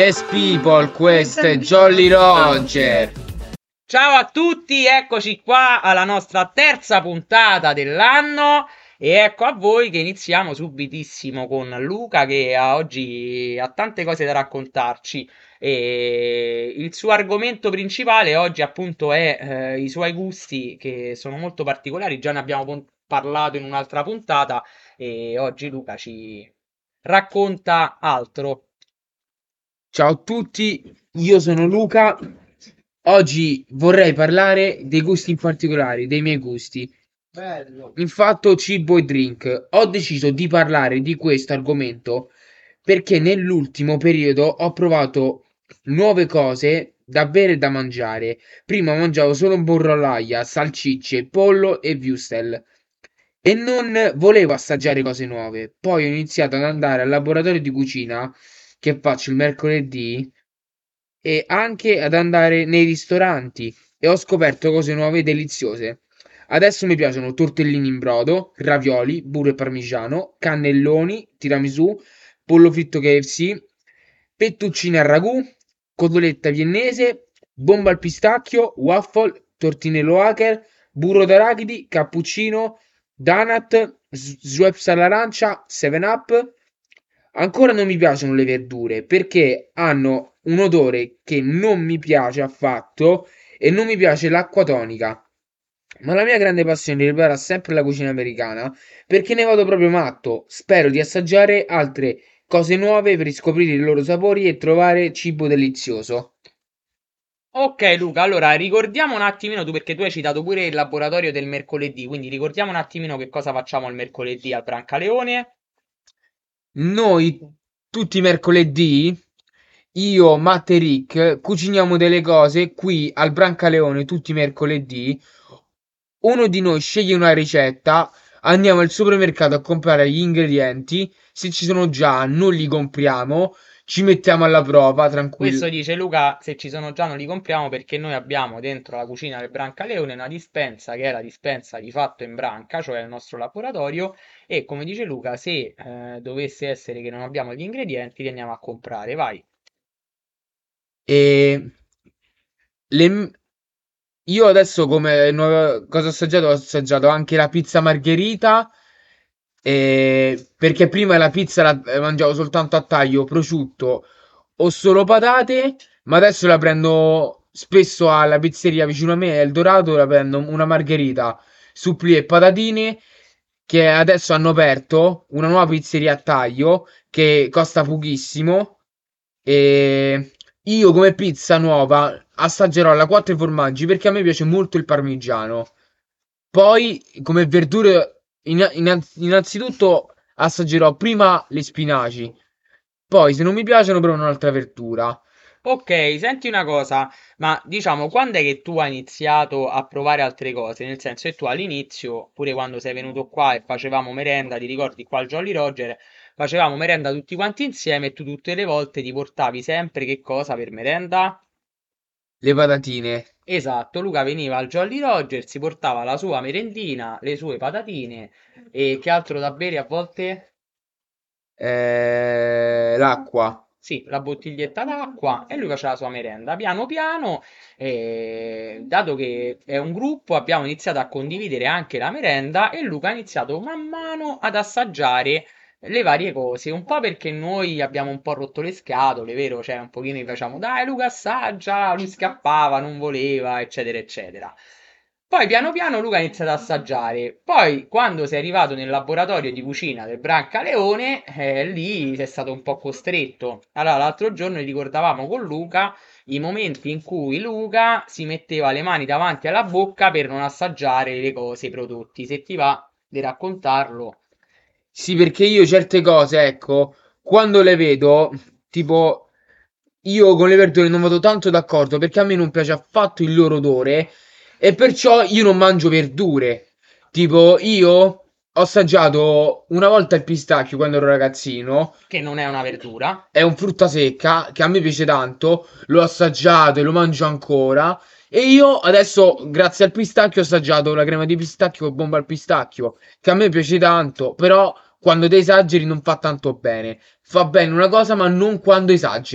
Yes people, questo è Jolly Roger. Ciao a tutti, eccoci qua alla nostra terza puntata dell'anno e ecco a voi che iniziamo subitissimo con Luca che oggi ha tante cose da raccontarci e il suo argomento principale oggi appunto è i suoi gusti che sono molto particolari, già ne abbiamo parlato in un'altra puntata e oggi Luca ci racconta altro. Ciao a tutti, io sono Luca. Oggi vorrei parlare dei gusti in particolare, dei miei gusti. Bello. In fatto cibo e drink. Ho deciso di parlare di questo argomento perché nell'ultimo periodo ho provato nuove cose da bere e da mangiare. Prima mangiavo solo burro all'aia, salsicce, pollo e wurstel. E non volevo assaggiare cose nuove. Poi ho iniziato ad andare al laboratorio di cucina che faccio il mercoledì e anche ad andare nei ristoranti e ho scoperto cose nuove e deliziose. Adesso mi piacciono tortellini in brodo, ravioli, burro e parmigiano, cannelloni, tiramisù, pollo fritto KFC, fettuccine al ragù, cotoletta viennese, bomba al pistacchio, waffle, tortinello hacker, burro d'arachidi, cappuccino, donut, Schweppes all'arancia, 7 Up. Ancora non mi piacciono le verdure perché hanno un odore che non mi piace affatto e non mi piace l'acqua tonica. Ma la mia grande passione riguarda sempre la cucina americana perché ne vado proprio matto. Spero di assaggiare altre cose nuove per riscoprire i loro sapori e trovare cibo delizioso. Ok Luca, allora ricordiamo un attimino tu perché tu hai citato pure il laboratorio del mercoledì, quindi ricordiamo un attimino che cosa facciamo il mercoledì al Brancaleone. Noi tutti i mercoledì, io, Matt e Rick, cuciniamo delle cose qui al Brancaleone tutti i mercoledì. Uno di noi sceglie una ricetta, andiamo al supermercato a comprare gli ingredienti, se ci sono già non li compriamo, ci mettiamo alla prova, tranquillo. Questo dice Luca, se ci sono già non li compriamo perché noi abbiamo dentro la cucina del Brancaleone una dispensa che è la dispensa di fatto in branca, cioè il nostro laboratorio, e come dice Luca, se dovesse essere che non abbiamo gli ingredienti li andiamo a comprare, vai. E le- io adesso come cosa ho assaggiato anche la pizza margherita, perché prima la pizza la mangiavo soltanto a taglio, prosciutto o solo patate, ma adesso la prendo spesso alla pizzeria vicino a me, Eldorado, la prendo una margherita, suppli e patatine, che adesso hanno aperto una nuova pizzeria a taglio che costa pochissimo e io come pizza nuova assaggerò la quattro formaggi perché a me piace molto il parmigiano. Poi come verdure innanzitutto assaggerò prima le spinaci. Poi se non mi piacciono provo un'altra verdura. Ok, senti una cosa, ma diciamo, quando è che tu hai iniziato a provare altre cose? Nel senso che tu all'inizio, pure quando sei venuto qua e facevamo merenda, ti ricordi qua al Jolly Roger, facevamo merenda tutti quanti insieme e tu tutte le volte ti portavi sempre che cosa per merenda? Le patatine. Esatto, Luca veniva al Jolly Roger, si portava la sua merendina, le sue patatine e che altro da bere a volte? L'acqua. Sì, la bottiglietta d'acqua e lui faceva la sua merenda. Piano piano, dato che è un gruppo, abbiamo iniziato a condividere anche la merenda e Luca ha iniziato man mano ad assaggiare le varie cose. Un po' perché noi abbiamo un po' rotto le scatole, vero? Cioè, un pochino gli facciamo, dai Luca, assaggia, lui scappava, non voleva, eccetera, eccetera. Poi piano piano Luca ha iniziato ad assaggiare. Poi, quando sei arrivato nel laboratorio di cucina del Brancaleone, lì sei stato un po' costretto. Allora, l'altro giorno ricordavamo con Luca i momenti in cui Luca si metteva le mani davanti alla bocca per non assaggiare le cose, i prodotti. Se ti va di raccontarlo. Sì, perché io certe cose, ecco, quando le vedo, tipo, io con le verdure non vado tanto d'accordo perché a me non piace affatto il loro odore e perciò io non mangio verdure. Tipo, io ho assaggiato una volta il pistacchio quando ero ragazzino. Che non è una verdura. È un frutta secca che a me piace tanto, l'ho assaggiato e lo mangio ancora. E io adesso, grazie al pistacchio, ho assaggiato la crema di pistacchio con bomba al pistacchio, che a me piace tanto, però quando te esageri non fa tanto bene. Fa bene una cosa, ma non quando esageri.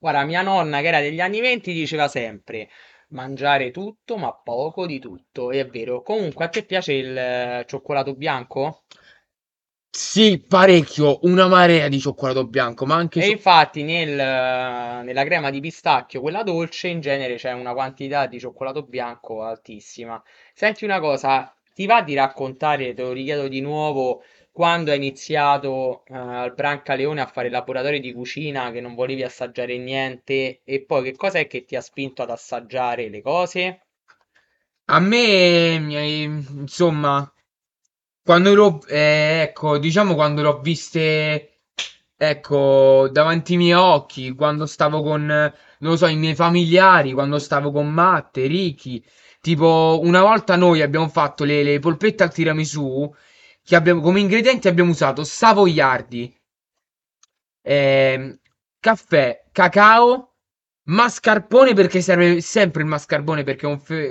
Guarda, mia nonna, che era degli anni 20, diceva sempre mangiare tutto, ma poco di tutto. E è vero. Comunque, a te piace il cioccolato bianco? Sì, parecchio, una marea di cioccolato bianco, ma anche E infatti nella crema di pistacchio, quella dolce, in genere c'è una quantità di cioccolato bianco altissima. Senti una cosa, ti va di raccontare, te lo richiedo di nuovo, quando hai iniziato al Brancaleone a fare laboratori di cucina, che non volevi assaggiare niente, e poi che cosa è che ti ha spinto ad assaggiare le cose? a me, insomma, quando l'ho, ecco, diciamo quando l'ho viste, ecco, davanti ai miei occhi, quando stavo con, non lo so, i miei familiari, quando stavo con Matte, Ricky, tipo, una volta noi abbiamo fatto le polpette al tiramisù, che abbiamo, come ingredienti abbiamo usato savoiardi, ehm, caffè, cacao, mascarpone perché serve sempre il mascarpone perché è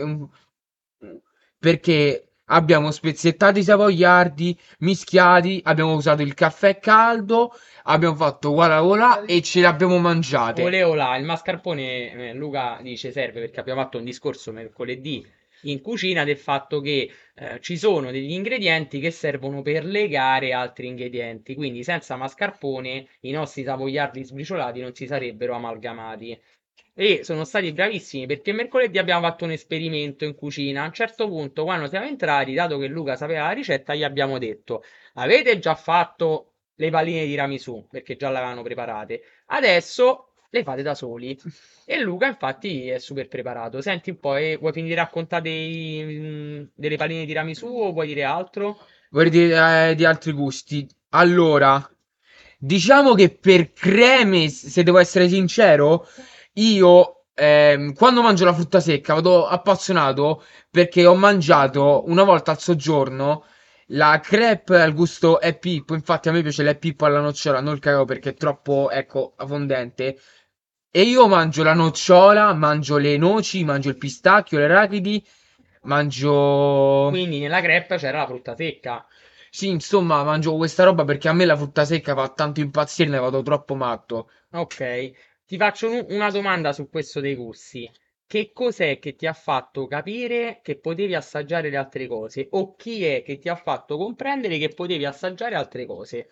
perché abbiamo spezzettato i savoiardi, mischiati, abbiamo usato il caffè caldo, abbiamo fatto voilà voilà e ce le abbiamo mangiate. Oleo là, il mascarpone, Luca dice serve perché abbiamo fatto un discorso mercoledì in cucina del fatto che ci sono degli ingredienti che servono per legare altri ingredienti, quindi senza mascarpone i nostri savoiardi sbriciolati non si sarebbero amalgamati. E sono stati bravissimi perché mercoledì abbiamo fatto un esperimento in cucina. A un certo punto, quando siamo entrati, dato che Luca sapeva la ricetta, gli abbiamo detto: avete già fatto le palline di tiramisù? Perché già le avevano preparate. Adesso le fate da soli. E Luca, infatti, è super preparato. Senti un po', vuoi finire di raccontare delle palline di tiramisù o vuoi dire altro? Vorrei dire di altri gusti. Allora, diciamo che per creme, se devo essere sincero, io quando mangio la frutta secca vado appassionato perché ho mangiato una volta al soggiorno la crepe al gusto e Pippo. Infatti a me piace l'e Pippo alla nocciola, non il cacao perché è troppo, ecco, fondente. E io mangio la nocciola, mangio le noci, mangio il pistacchio, le arachidi, mangio... Quindi nella crepe c'era la frutta secca. Sì, insomma, mangio questa roba perché a me la frutta secca fa tanto impazzire, ne vado troppo matto. Ok, ti faccio una domanda su questo dei gusti. Che cos'è che ti ha fatto capire che potevi assaggiare le altre cose? O chi è che ti ha fatto comprendere che potevi assaggiare altre cose?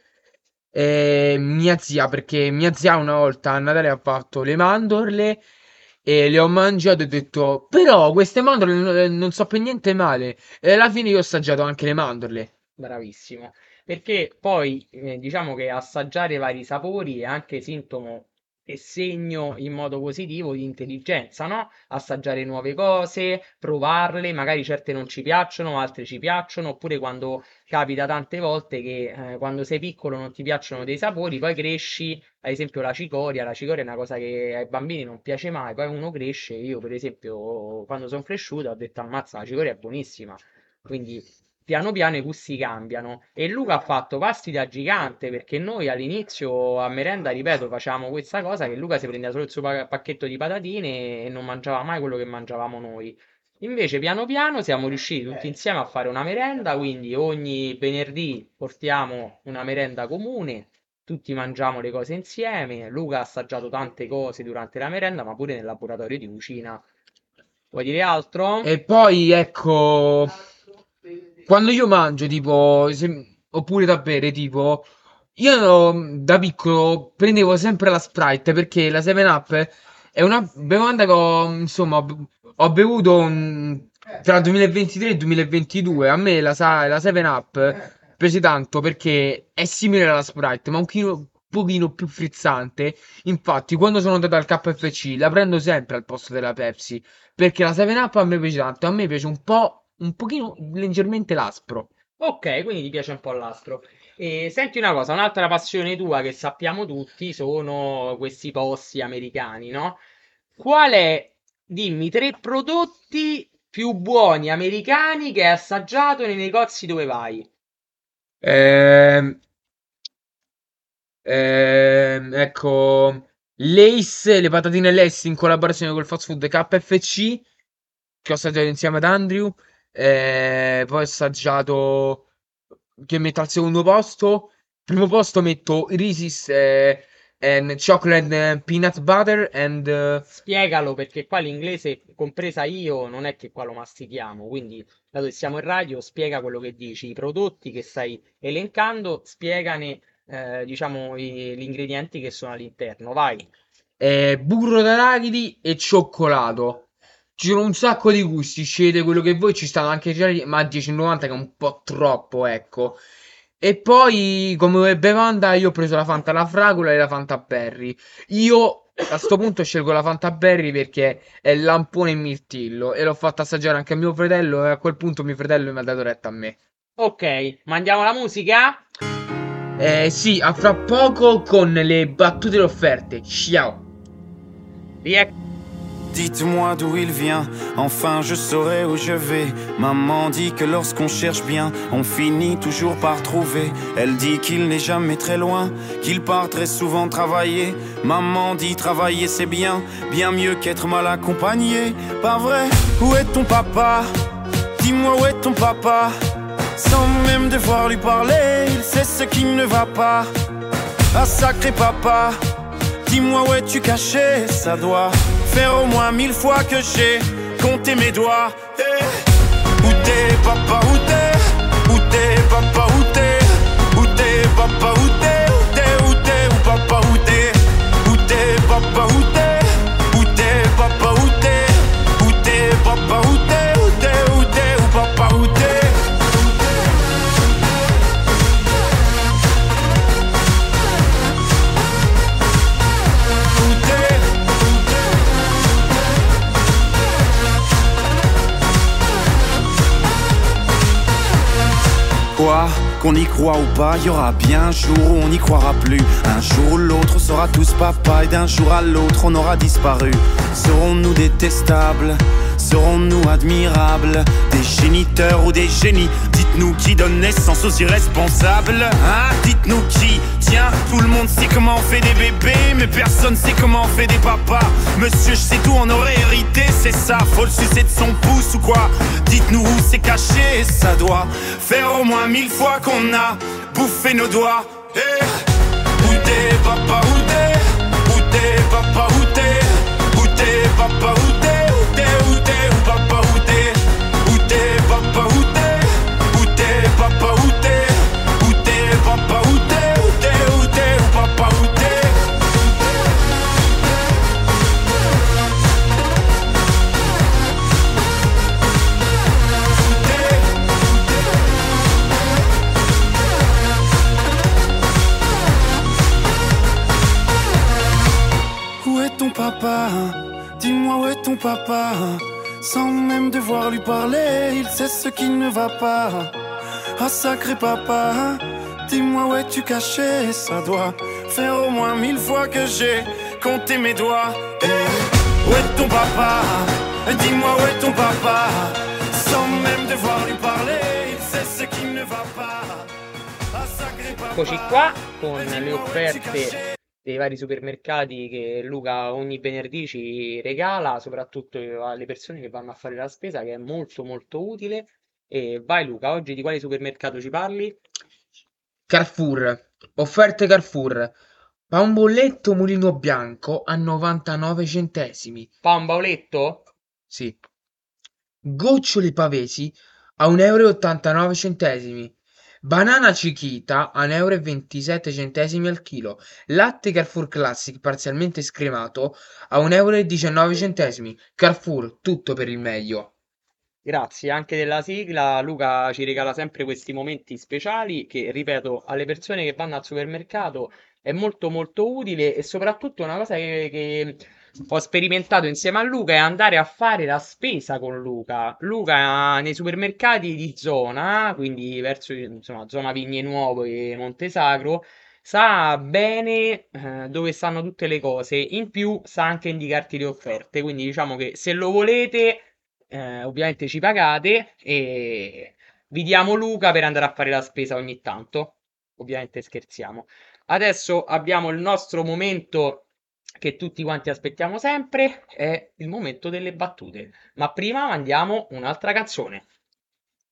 Mia zia, perché mia zia una volta a Natale ha fatto le mandorle e le ho mangiate e ho detto, però queste mandorle non so per niente male. E alla fine io ho assaggiato anche le mandorle. Bravissimo, perché poi diciamo che assaggiare vari sapori è anche sintomo e segno in modo positivo di intelligenza, no? Assaggiare nuove cose, provarle, magari certe non ci piacciono, altre ci piacciono, oppure quando capita tante volte che quando sei piccolo non ti piacciono dei sapori, poi cresci, ad esempio la cicoria è una cosa che ai bambini non piace mai, poi uno cresce, io per esempio quando sono cresciuto ho detto ammazza, la cicoria è buonissima. Quindi piano piano i gusti cambiano e Luca ha fatto passi da gigante perché noi all'inizio a merenda, ripeto, facevamo questa cosa che Luca si prendeva solo il suo pacchetto di patatine e non mangiava mai quello che mangiavamo noi. Invece piano piano siamo riusciti tutti insieme a fare una merenda, quindi ogni venerdì portiamo una merenda comune, tutti mangiamo le cose insieme. Luca ha assaggiato tante cose durante la merenda, ma pure nel laboratorio di cucina. Vuoi dire altro? E poi ecco, quando io mangio, tipo, oppure da bere, tipo, io da piccolo prendevo sempre la Sprite perché la 7 Up è una bevanda che ho, insomma, ho bevuto tra il 2023 e il 2022. A me la 7 Up piace tanto perché è simile alla Sprite, ma pochino più frizzante. Infatti, quando sono andato al KFC, la prendo sempre al posto della Pepsi. Perché la 7 Up a me piace tanto, a me piace un po', un pochino leggermente l'aspro. Ok, quindi ti piace un po' l'astro. E senti una cosa, un'altra passione tua che sappiamo tutti sono questi posti americani, no? Qual è, dimmi, tre prodotti più buoni americani che hai assaggiato nei negozi dove vai? Ehm, ecco, Lay's, le patatine Lay's in collaborazione col fast food KFC, che ho assaggiato insieme ad Andrew. Poi ho assaggiato, che metto al secondo posto. Primo posto metto i Reese's, and chocolate peanut butter and Spiegalo perché qua l'inglese, compresa io, non è che qua lo mastichiamo, quindi dato che siamo in radio, spiega quello che dici, i prodotti che stai elencando, spiegane, diciamo, gli ingredienti che sono all'interno, vai. burro d'arachidi e cioccolato. Ci sono un sacco di gusti, scegliete quello che voi, ci stanno anche gelati, ma a 10,90 che è un po' troppo, ecco. E poi come bevanda io ho preso la Fanta alla fragola e la Fanta Berry. Io a sto punto scelgo la Fanta Berry perché è lampone e mirtillo e l'ho fatta assaggiare anche a mio fratello e a quel punto mio fratello mi ha dato retta a me. Ok, mandiamo la musica? Sì, a fra poco con le battute e le offerte. Ciao. Riecco. Dites-moi d'où il vient, enfin je saurai où je vais. Maman dit que lorsqu'on cherche bien, on finit toujours par trouver. Elle dit qu'il n'est jamais très loin, qu'il part très souvent travailler. Maman dit travailler c'est bien, bien mieux qu'être mal accompagné. Pas vrai? Où est ton papa? Dis-moi où est ton papa? Sans même devoir lui parler, il sait ce qui ne va pas. Ah sacré papa, dis-moi où es-tu caché? Ça doit faire au moins 1000 fois que j'ai compté mes doigts. Hey. Où t'es papa, où t'es? Où t'es papa, où t'es? Où t'es papa, où t'es? Où t'es, où t'es, où papa, où t'es? Où t'es papa, où t'es? Où t'es papa, où t'es? Où t'es papa, où t'es? Où t'es, où t'es, où papa, où t'es? Quoi, qu'on y croit ou pas, y aura bien un jour où on n'y croira plus. Un jour ou l'autre, on sera tous papa et d'un jour à l'autre, on aura disparu. Serons-nous détestables? Serons-nous admirables? Des géniteurs ou des génies? Dites-nous qui donne naissance aux irresponsables, hein? Dites-nous qui? Tiens, tout le monde sait comment on fait des bébés, mais personne sait comment on fait des papas. Monsieur, je sais tout, on aurait hérité, c'est ça. Faut le sucer de son pouce ou quoi? Dites-nous où c'est caché, ça doit faire au moins 1000 fois qu'on a bouffé nos doigts. Hey. Où t'es papa, où t'es? Où t'es papa, où t'es? Où t'es papa, où t'es? Où t'es, où t'es, où papa, où t'es? Où t'es papa, où t'es? Où t'es papa, où t'es? Où t'es papa, où t'es? Où t'es, où t'es, où papa, où t'es? Où est ton papa? Dis-moi où est ton papa? Sans même devoir lui parler, il sait ce qui ne va pas. Ah sacré papa, dis-moi où es-tu caché? Ça doit faire au moins 1000 fois que j'ai compté mes doigts. Hey. Où est ton papa? Dis-moi où est ton papa? Sans même devoir lui parler, il sait ce qui ne va pas. Ah sacré papa. Eccoci qua con le offerte dei vari supermercati che Luca ogni venerdì ci regala, soprattutto alle persone che vanno a fare la spesa, che è molto molto utile. E vai Luca, oggi di quale supermercato ci parli? Carrefour. Offerte Carrefour. Pain mulino bianco a 99 centesimi. Fa un bauletto? Sì. Gocciole pavesi a 1,89 euro. Banana Chiquita a 1,27 euro al chilo. Latte Carrefour Classic parzialmente scremato a 1,19 euro. Carrefour, tutto per il meglio. Grazie anche della sigla, Luca ci regala sempre questi momenti speciali che, ripeto, alle persone che vanno al supermercato è molto molto utile e soprattutto una cosa che ho sperimentato insieme a Luca è andare a fare la spesa con Luca. Luca nei supermercati di zona, quindi verso insomma, zona Vigne Nuovo e Montesagro, sa bene dove stanno tutte le cose. In più sa anche indicarti le offerte, quindi diciamo che se lo volete ovviamente ci pagate e vi diamo Luca per andare a fare la spesa ogni tanto. Ovviamente scherziamo. Adesso abbiamo il nostro momento che tutti quanti aspettiamo sempre, è il momento delle battute. Ma prima mandiamo un'altra canzone.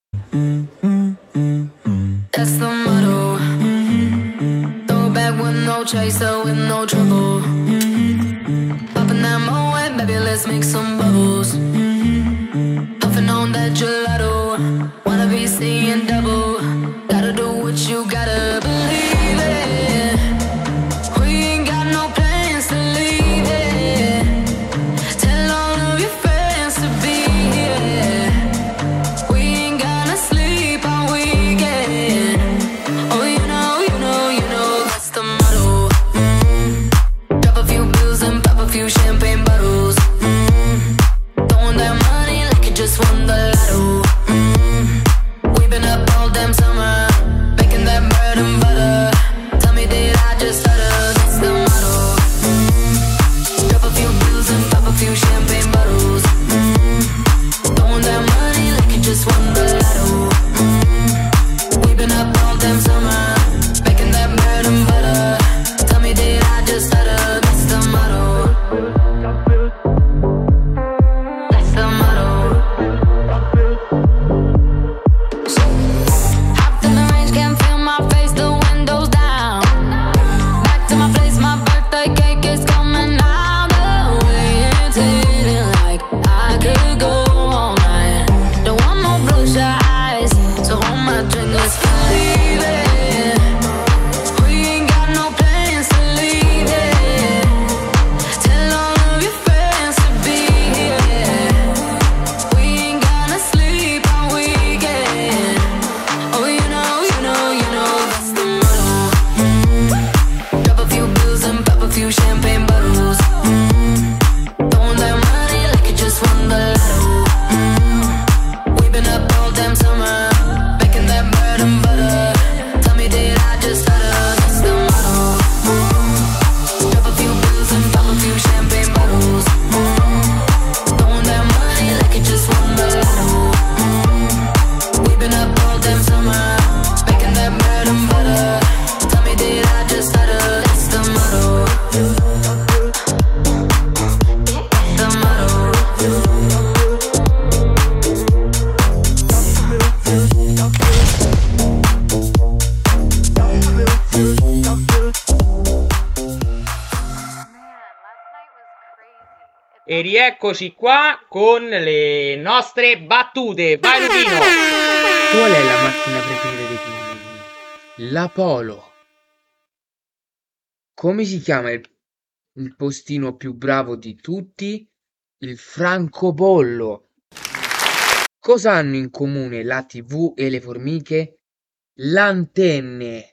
That's the motto. Throw back with no no chaser with no trouble. Popping that Moet, baby, let's make some bubbles. Puffing on that gelato, wanna be seeing double. Gotta do what you gotta believe it. We ain't got no plans to leave it. Tell all of your friends to be here. We ain't gonna sleep all weekend. Oh, you know, that's the motto. Drop a few bills and pop a few champagne bottles. Throwing that money like you just won the lotto. We've been up all damn summer, making that bread and butter. Tell me, did I just stutter? That's the motto. Drop a few bills and pop a few champagne bottles. Throwing that money like you just won the lotto. We've been up all damn summer, making that bread and butter. Tell me, did I just stutter? That's the motto. That's the motto. Hopped in the range, can't feel my face, the windows down. Back to my place, my birthday cake is coming out. The way it's hitting like I could go all night. Don't want no bloodshot eyes, so hold my drink, let's leave it. We ain't got no plans to leave it. Tell all of your friends to be here. We ain't gonna sleep all weekend. Oh, you know, that's the motto. Drop a few bills and pop a few champagne bottles. Throwing that money like you just won the lotto. We've been up all damn summer, making that bread and butter. Tell me, did I just stutter? That's the motto. Drop a few bills and pop a few champagne bottles. Throwing that money like you just won the lotto. We've been up all damn summer, making that bread and butter. Tell me, did I just stutter? That's the motto. That's the motto. E rieccoci qua con le nostre battute. Vai Lupino! Qual è la macchina preferita dei pinguini? La Polo. Come si chiama il postino più bravo di tutti? Il francobollo. Cosa hanno in comune la TV e le formiche? L'antenne.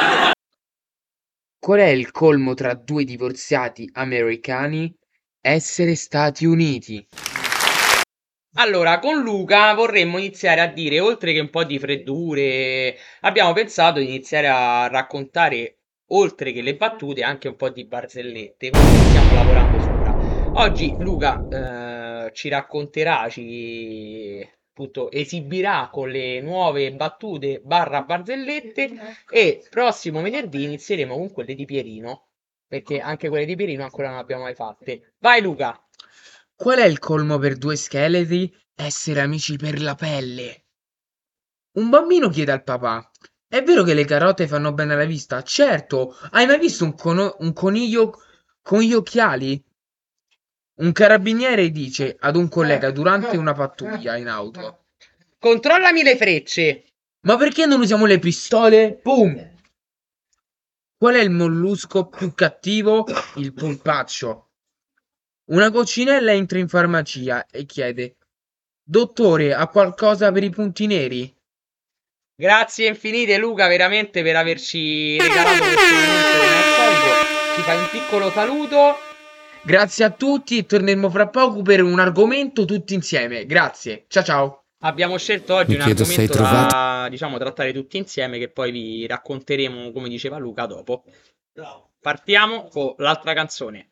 Qual è il colmo tra due divorziati americani? Essere Stati Uniti. Allora, con Luca vorremmo iniziare a dire, oltre che un po' di freddure, abbiamo pensato di iniziare a raccontare, oltre che le battute, anche un po' di barzellette, quindi stiamo lavorando sopra. Oggi Luca ci racconterà, appunto, esibirà con le nuove battute barra barzellette e prossimo venerdì inizieremo con quelle di Pierino, perché anche quelle di Pierino ancora non le abbiamo mai fatte. Vai Luca! Qual è il colmo per due scheletri? Essere amici per la pelle. Un bambino chiede al papà: è vero che le carote fanno bene alla vista? Certo. Hai mai visto un coniglio con gli occhiali? Un carabiniere dice ad un collega durante una pattuglia in auto: Controllami le frecce! ma perché non usiamo le pistole? Boom! Qual è il mollusco più cattivo? Il polpaccio. Una coccinella entra in farmacia e chiede: dottore, ha qualcosa per i punti neri? Grazie infinite Luca, veramente, per averci regalato questo momento come al solito. Ci fai un piccolo saluto. Grazie a tutti e torneremo fra poco per un argomento tutti insieme. Grazie, ciao ciao. Abbiamo scelto oggi Mi un chiedo se hai argomento trovato- da, diciamo, trattare tutti insieme, che poi vi racconteremo, come diceva Luca, dopo. Partiamo con l'altra canzone.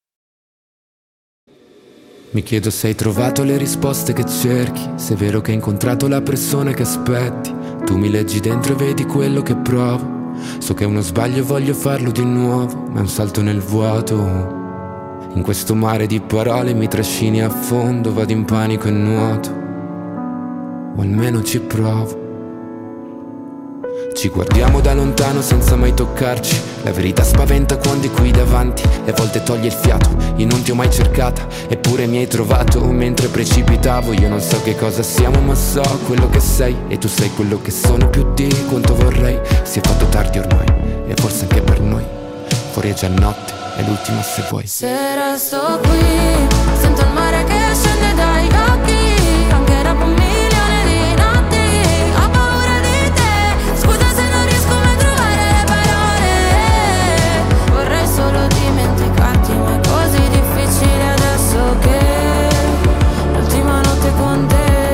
Mi chiedo se hai trovato le risposte che cerchi, se è vero che hai incontrato la persona che aspetti. Tu mi leggi dentro e vedi quello che provo. So che è uno sbaglio e voglio farlo di nuovo, ma è un salto nel vuoto. In questo mare di parole mi trascini a fondo, vado in panico e nuoto, o almeno ci provo. Ci guardiamo da lontano senza mai toccarci. La verità spaventa quando è qui davanti e a volte toglie il fiato. Io non ti ho mai cercata, eppure mi hai trovato mentre precipitavo. Io non so che cosa siamo, ma so quello che sei, e tu sei quello che sono più di quanto vorrei. Si è fatto tardi ormai, e forse anche per noi. Fuori è già notte, è l'ultima se vuoi. Se resto qui, sento il mare che scende dai occhi, anche dopo un milione di notti. Ho paura di te, scusa se non riesco mai a trovare le parole. Vorrei solo dimenticarti, ma è così difficile adesso che l'ultima notte con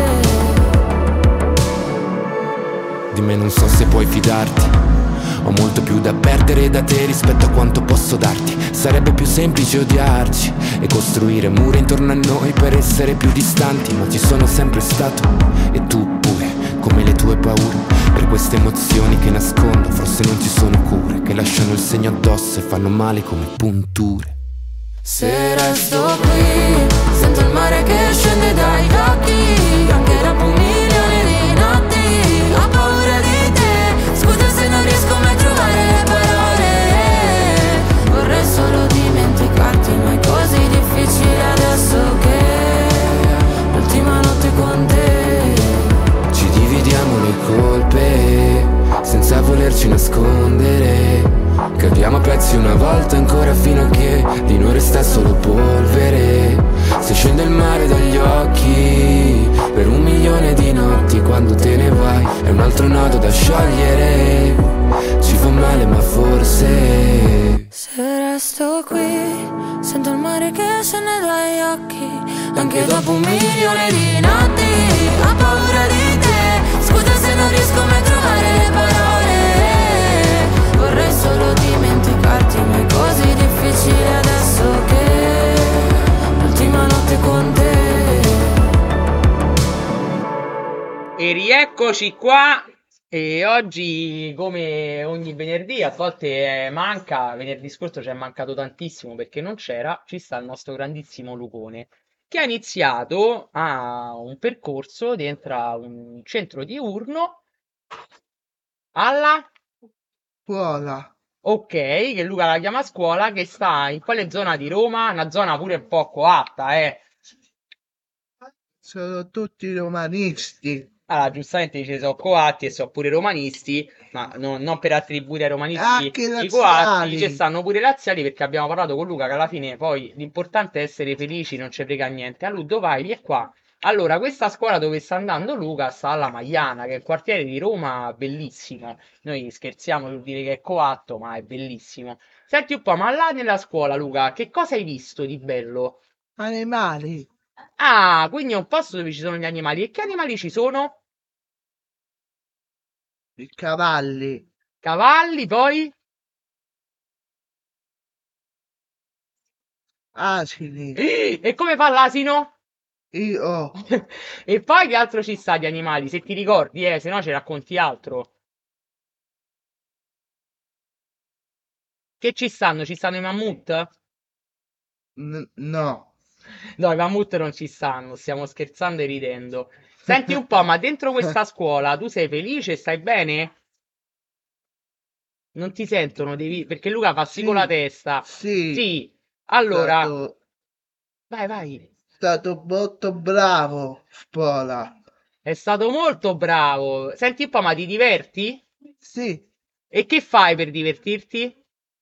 te. Di me non so se puoi fidarti. Ho molto più da perdere da te rispetto a quanto posso darti. Sarebbe più semplice odiarci e costruire mura intorno a noi per essere più distanti, ma ci sono sempre stato, e tu pure, come le tue paure. Per queste emozioni che nascondo forse non ci sono cure, che lasciano il segno addosso e fanno male come punture. Se resto qui, sento il mare che scende dai occhi, anche dopo un milione di notti. Ho paura di te, scusa se non riesco mai a trovare le parole. Vorrei solo dimenticarti, ma è così difficile adesso che l'ultima notte con te. Ci dividiamo le colpe senza volerci nascondere. Cadiamo a pezzi una volta ancora fino a che di noi resta solo polvere. Se scende il mare dagli occhi per un milione di notti, quando te ne vai è un altro nodo da sciogliere. Ci fa male ma forse Se resto qui, sento il mare che scende dagli occhi, anche dopo un milione di notti. Ho paura di te, scusa se non riesco mai a trovare le parole. Vorrei solo dimenticarti, ma è così difficile adesso che l'ultima notte con te. E rieccoci qua. E oggi, come ogni venerdì, a volte manca. Venerdì scorso ci è mancato tantissimo perché non c'era. Ci sta il nostro grandissimo Lupone, che ha iniziato un percorso dentro a un centro diurno alla Scuola, ok, che Luca la chiama scuola, che sta in quale zona di Roma? Una zona pure un po' coatta, eh. sono tutti romanisti. Allora, giustamente dice sono coatti e sono pure romanisti, ma non per attribuire ai romanisti Anche i coatti, razziali. ci stanno pure i razziali, perché abbiamo parlato con Luca che alla fine poi l'importante è essere felici, non ci frega niente. A Ludo vai, vieni qua. Allora, questa scuola dove sta andando Luca sta alla Magliana, che è il quartiere di Roma bellissimo. Noi scherziamo sul dire che è coatto, ma è bellissimo. Senti un po', ma là nella scuola, Luca, che cosa hai visto di bello? Animali, Ah, quindi è un posto dove ci sono gli animali. E che animali ci sono? i cavalli, Cavalli, poi? asini, E come fa l'asino? io, E poi che altro ci sta di animali? Se ti ricordi, se no ci racconti altro. Che ci stanno? Ci stanno i mammut? no, No, i mammut non ci stanno, stiamo scherzando e ridendo. Senti un po', ma dentro questa scuola tu sei felice? Stai bene? Non ti sentono, perché Luca fa sì con la sì, testa. sì, Sì, allora, stato, vai. stato molto bravo, scuola, È stato molto bravo. Senti un po', ma ti diverti? sì, E che fai per divertirti?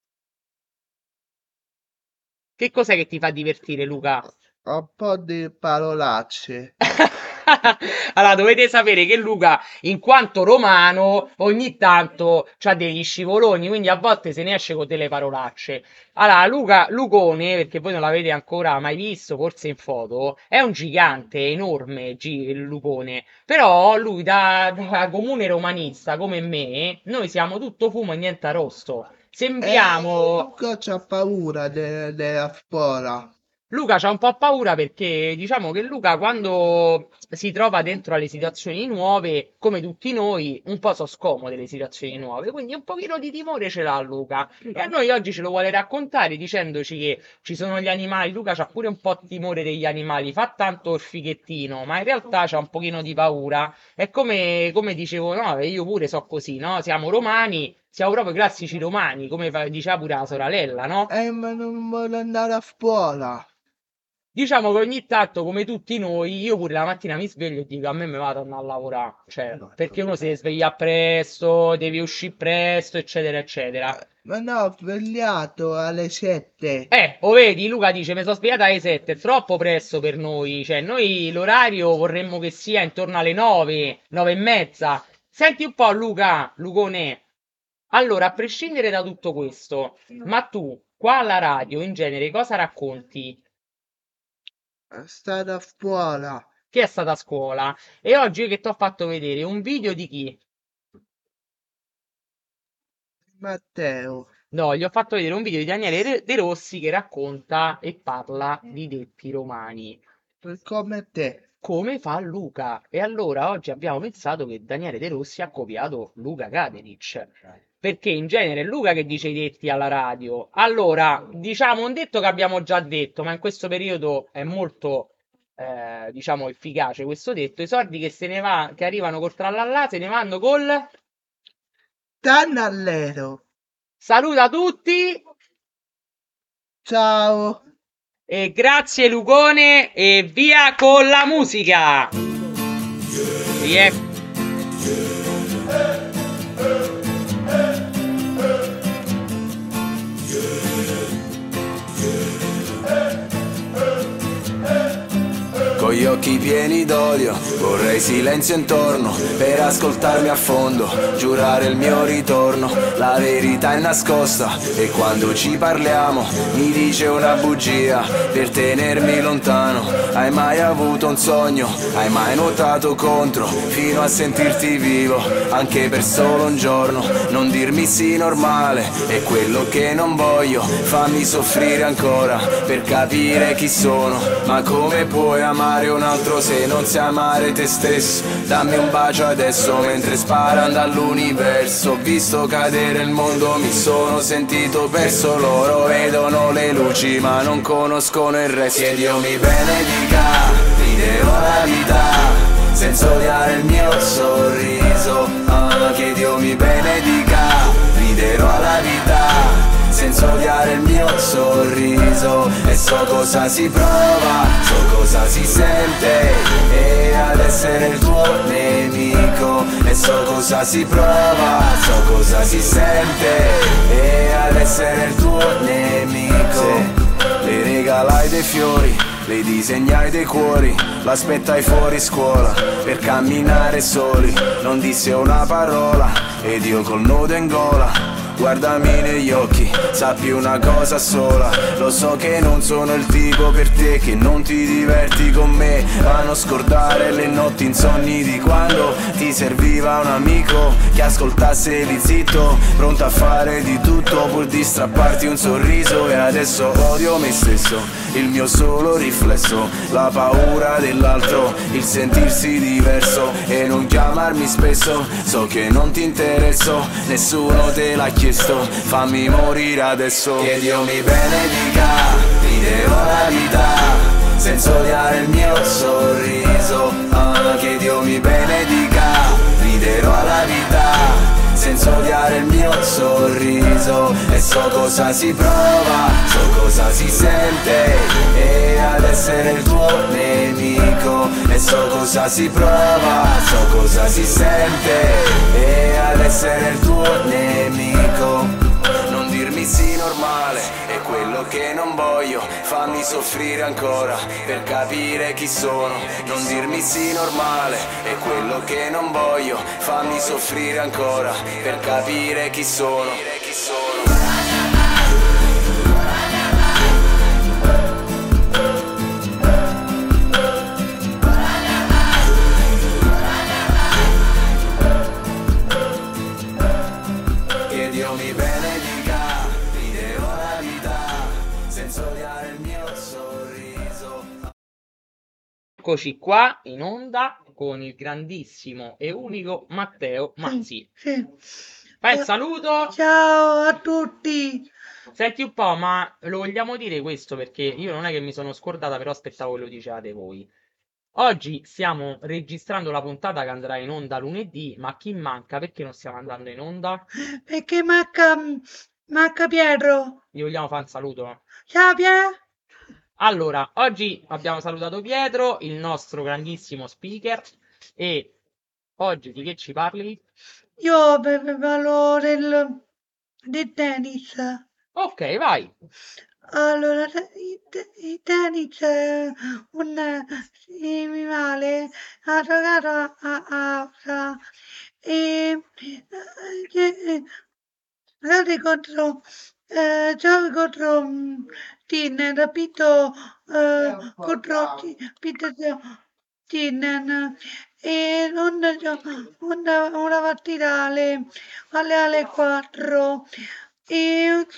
Che cos'è che ti fa divertire, Luca? un po' di parolacce, Allora, dovete sapere che Luca, in quanto romano, ogni tanto ha degli scivoloni, quindi a volte se ne esce con delle parolacce. Allora, Lucone, perché voi non l'avete ancora mai visto, forse in foto, è un gigante, è enorme, il Lucone. Però lui, da comune romanista come me, noi siamo tutto fumo e niente arrosto. Sembriamo... Luca c'ha paura della scuola, Luca c'ha un po' paura perché diciamo che Luca quando si trova dentro alle situazioni nuove, come tutti noi, un po' sono scomode le situazioni nuove, quindi un pochino di timore ce l'ha Luca. E a noi oggi ce lo vuole raccontare dicendoci che ci sono gli animali. Luca c'ha pure un po' timore degli animali, fa tanto il fighettino, ma in realtà c'ha un pochino di paura. È come dicevo, no, io pure so così, no? Siamo romani, siamo proprio i classici romani, come diceva pure la sorella, no? Ma non voglio andare a scuola. Diciamo che ogni tanto, come tutti noi, io pure la mattina mi sveglio e dico a me mi vado ad andare a lavorare, cioè, perché uno si deve svegliare presto, deve uscire presto, eccetera, eccetera. Ma no, ho svegliato alle 7. O vedi, Luca dice, mi sono svegliata alle 7, è troppo presto per noi, cioè, noi l'orario vorremmo che sia intorno alle 9, 9 e mezza. Senti un po', Luca, Lucone, allora, a prescindere da tutto questo, ma tu, qua alla radio, in genere, cosa racconti? È stata a scuola. Che è stata a scuola e oggi io che ti ho fatto vedere un video di chi? Matteo. No, gli ho fatto vedere un video di Daniele De Rossi che racconta e parla di detti romani, Come te. come fa Luca. E allora oggi abbiamo pensato che Daniele De Rossi ha copiato Luca Kadenic. Perché in genere è Luca che dice i detti alla radio. Allora, diciamo un detto che abbiamo già detto, ma in questo periodo è molto, diciamo, efficace questo detto. I soldi che se ne va, che arrivano col trallallà, se ne vanno col... Tannallero. Saluta tutti Ciao. e grazie Lucone e via con la musica. Riecco. Con gli occhi pieni d'odio, vorrei silenzio intorno per ascoltarmi a fondo, giurare il mio ritorno. La verità è nascosta e quando ci parliamo mi dice una bugia per tenermi lontano. Hai mai avuto un sogno? Hai mai nuotato contro fino a sentirti vivo, anche per solo un giorno? Non dirmi sì normale, è quello che non voglio. Fammi soffrire ancora per capire chi sono. Ma come puoi amare un altro se non sai amare te stesso? Dammi un bacio adesso mentre sparano dall'universo. Ho visto cadere il mondo, mi sono sentito perso. Loro vedono le luci ma non conoscono il resto. Che Dio mi benedica, riderò la vita senza odiare il mio sorriso. Che Dio mi benedica, riderò la vita senza odiare il mio sorriso. E so cosa si prova, so cosa si sente, e ad essere il tuo nemico. E so cosa si prova, so cosa si sente, e ad essere il tuo nemico. Le regalai dei fiori, le disegnai dei cuori, l'aspettai fuori scuola per camminare soli. Non disse una parola ed io col nodo in gola. Guardami negli occhi, sappi una cosa sola. Lo so che non sono il tipo per te, che non ti diverti con me, ma non scordare le notti insonni di quando ti serviva un amico che ascoltasse lì zitto, pronto a fare di tutto pur di strapparti un sorriso. E adesso odio me stesso, il mio solo riflesso, la paura dell'altro, il sentirsi diverso e non chiamarmi spesso. So che non ti interesso, nessuno te l'ha chiesto, fammi morire adesso. Che Dio mi benedica, riderò la vita senza odiare il mio sorriso. Che Dio mi benedica, riderò la vita senza odiare il mio sorriso. E so cosa si prova, so cosa si sente, e ad essere il tuo nemico. E so cosa si prova, so cosa si sente, e ad essere il tuo nemico. Non dirmi sì normale, è quello che non voglio. Fammi soffrire ancora per capire chi sono. Non dirmi sì normale, è quello che non voglio. Fammi soffrire ancora per capire chi sono. Che Dio mi benedica, riderò la vita senza odiare il mio sorriso. Eccoci qua in onda con il grandissimo e unico Matteo Mazzi. Sì. Fai il saluto. Ciao a tutti. Senti un po', ma lo vogliamo dire questo perché io non è che mi sono scordata, però aspettavo che lo diciate voi. Oggi stiamo registrando la puntata che andrà in onda lunedì, ma chi manca? Perché non stiamo andando in onda? Perché manca Pietro. Gli vogliamo fare un saluto? Ciao Pietro. Allora, oggi abbiamo salutato Pietro, il nostro grandissimo speaker, e oggi di che ci parli? Io parlo del tennis. Ok, vai. Allora, il tennis è un animale ha giocato a e giochi contro Tinner, Pito contro Peter Tinner e una partita alle 4 e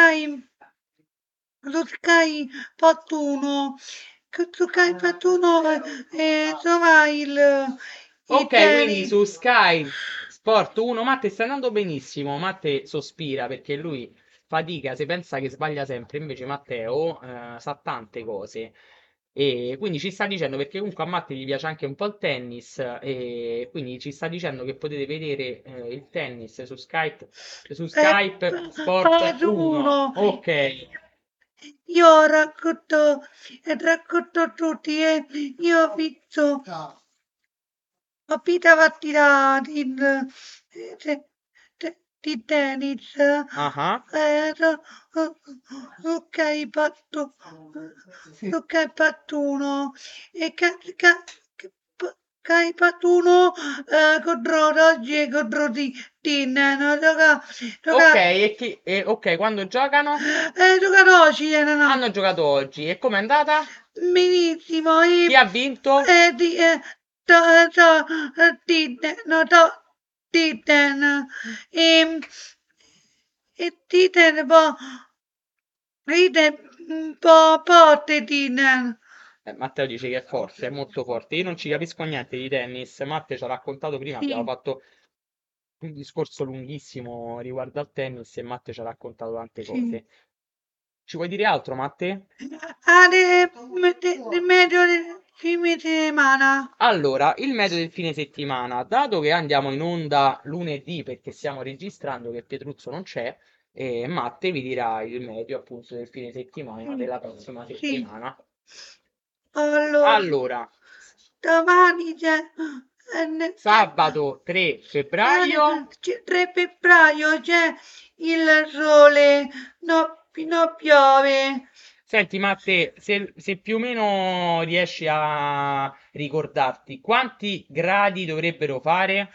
su Sky Pot 1 su Sky Pot 1 trova il Ok, quindi tennis. su Sky Sport 1, Matte sta andando benissimo. Matte sospira perché lui fatica, si pensa che sbaglia sempre, invece Matteo sa tante cose. E quindi ci sta dicendo, perché comunque a Matte gli piace anche un po' il tennis, e quindi ci sta dicendo che potete vedere il tennis su Skype Sport Pot 1. 1. Ok. Io racconto a tutti e io ho visto la partita di tennis Ah. su Sky Pat 1 e Sky Pat 1 contro oggi e contro Tinnen Ok, ok, quando giocano? giocano oggi no. Hanno giocato oggi. E com'è andata? Benissimo Chi ha vinto? Titten e Titten un po' forte Titten. Matteo dice che è forte, è molto forte. Io non ci capisco niente di tennis. Matteo ci ha raccontato prima, abbiamo Sì. fatto un discorso lunghissimo riguardo al tennis e Matteo ci ha raccontato tante Sì. cose. Ci vuoi dire altro, Matte? Nel medio del fine settimana. Allora, il metodo del fine settimana, dato che andiamo in onda lunedì perché stiamo registrando che Pietruzzo non c'è, Matte vi dirà il medio appunto del fine settimana della prossima Sì. settimana. Allora, Allora, domani c'è sabato 3 febbraio. 3 febbraio c'è il sole, non piove. Senti, Matte, se più o meno riesci a ricordarti quanti gradi dovrebbero fare?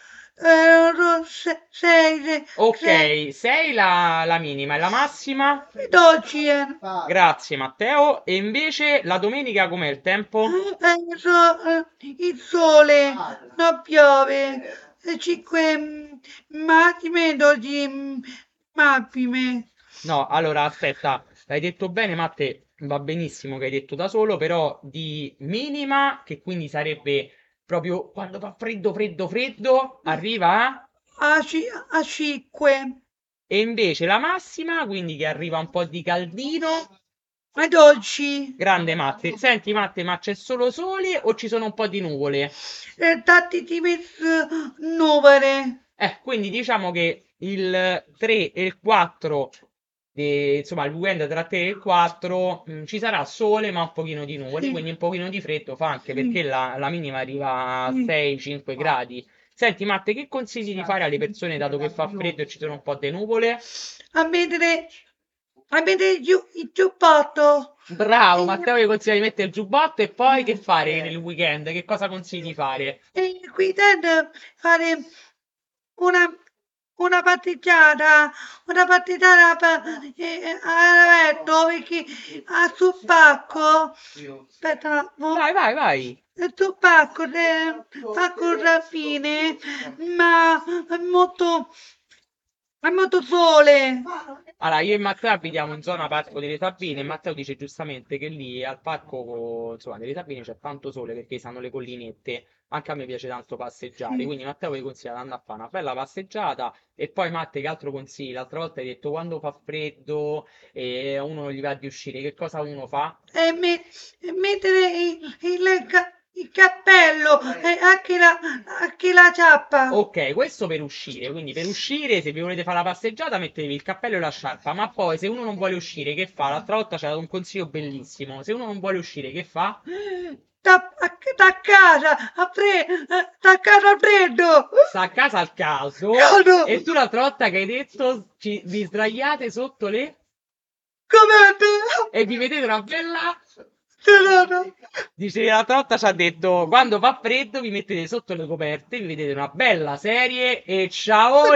6, Ok, 6 la minima e la massima? 12. Grazie, Matteo. E invece la domenica com'è il tempo? Il sole, non piove. 5 massime, 12 massime. No, allora aspetta, l'hai detto bene, Matte, va benissimo che hai detto da solo, però di minima, che quindi sarebbe proprio quando fa freddo, freddo, freddo, arriva a... A 5. E invece la massima, quindi che arriva un po' di caldino. A 12. Grande Matte. Senti Matte, ma c'è solo sole o ci sono un po' di nuvole? Tanti tipi nuvole. Quindi diciamo che il 3 e il 4, insomma il weekend tra 3 e il 4 ci sarà sole ma un pochino di nuvole, Sì. quindi un pochino di freddo fa anche Sì. perché la minima arriva a Sì. 6-5 gradi. Senti Matte, che consigli di fare alle persone dato che fa freddo e ci sono un po' di nuvole? A mettere il giubbotto. Bravo, Matteo, che consiglia di mettere il giubbotto e poi che fare nel weekend? Che cosa consigli di fare? E qui fare una passeggiata all'aperto perché sul parco aspetta un attimo. Vai. Sul parco parco alla fine ma è molto È molto sole. Allora, io e Matteo abitiamo in zona Parco delle Sabine e Matteo dice giustamente che lì al parco, insomma, delle Sabine c'è tanto sole perché stanno le collinette. Anche a me piace tanto passeggiare, Sì. quindi Matteo vi consiglia di andare a fare una bella passeggiata e poi Matte che altro consigli? L'altra volta hai detto quando fa freddo e a uno non gli va di uscire, che cosa uno fa? E mettere il cappello e anche la ciappa. Ok, questo per uscire, quindi per uscire se vi volete fare la passeggiata mettetevi il cappello e la sciarpa, ma poi se uno non vuole uscire che fa? L'altra volta c'era un consiglio bellissimo, se uno non vuole uscire che fa? Da casa da casa al freddo. Sta a casa al caldo Caldo. e tu l'altra volta che hai detto vi sdraiate sotto le Come e vi vedete una bella... te? Dice l'altra volta ci ha detto quando fa freddo vi mettete sotto le coperte, vi vedete una bella serie e ciao!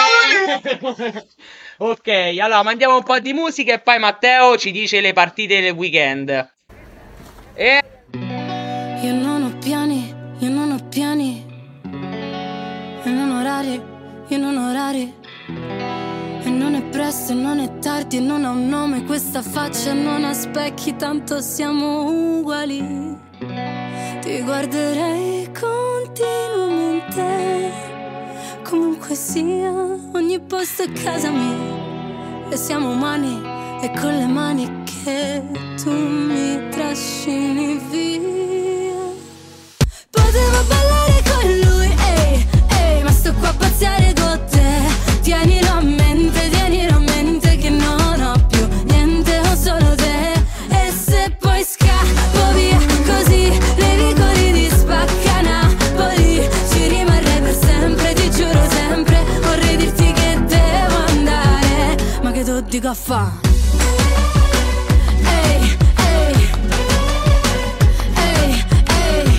Ok, allora mandiamo un po' di musica e poi Matteo ci dice le partite del weekend. E Io non ho piani, io non ho piani. E non orari, io non ho orari. E non è presto e non è tardi e non ha un nome questa faccia, non ha specchi, tanto siamo uguali. Ti guarderei continuamente, comunque sia, ogni posto è casa mia. E siamo umani e con le mani che tu mi trascini via. Potevo ballare con lui, ehi, ehi, ma sto qua a pazziare con te. Tienilo a mente che non ho più niente, ho solo te. E se poi scappo via così, nei vicoli di Spacca Napoli, ci rimarrei per sempre, ti giuro sempre. Vorrei dirti che devo andare, ma che tu dico a fa'? Ehi, ehi, ehi, ehi.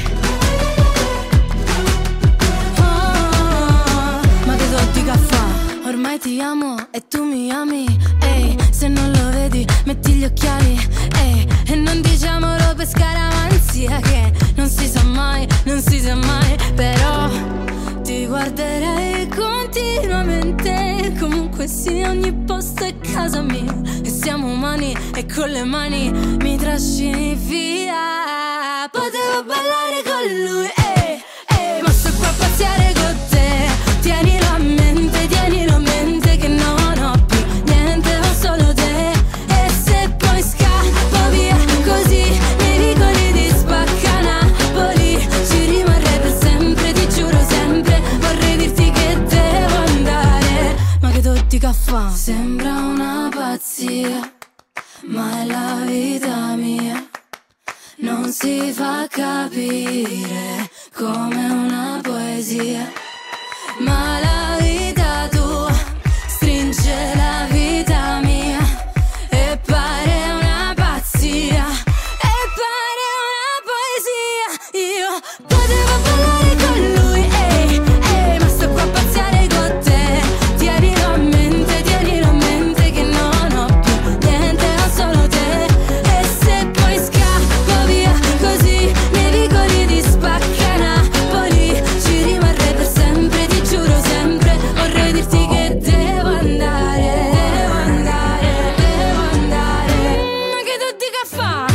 Oh, ma che tu dico a fa'? Ormai ti amo e tu mi ami, ehi, se non lo vedi metti gli occhiali, ehi, e non diciamolo per scaramanzia che non si sa mai, non si sa mai, però ti guarderei continuamente, comunque sia, ogni posto è casa mia, e siamo umani e con le mani mi trascini via. Potevo ballare con lui, ehi, ehi, ma sto qua a pazziare con te. Tienilo a mente che non ho più niente, ho solo te. E se poi scappo via così, nei vicoli di Spacca Napoli, ci rimarrei per sempre, ti giuro sempre. Vorrei dirti che devo andare, ma che tu dica fa'? Sembra una pazzia, ma è la vita mia. Non si fa capire come una poesia, ma la vita tua stringe la vita mia e pare una pazzia, e pare una poesia. Io potevo ballare con lui, ehi, ehi, ma sto qua a pazziare con te. Tienilo a mente che non ho più niente, ho solo te. E se poi scappo via così, nei vicoli di Spacca Napoli, ci rimarrei per sempre, ti giuro sempre. Vorrei dirti che devo andare, devo andare, devo andare. Ma che tu dica fa'?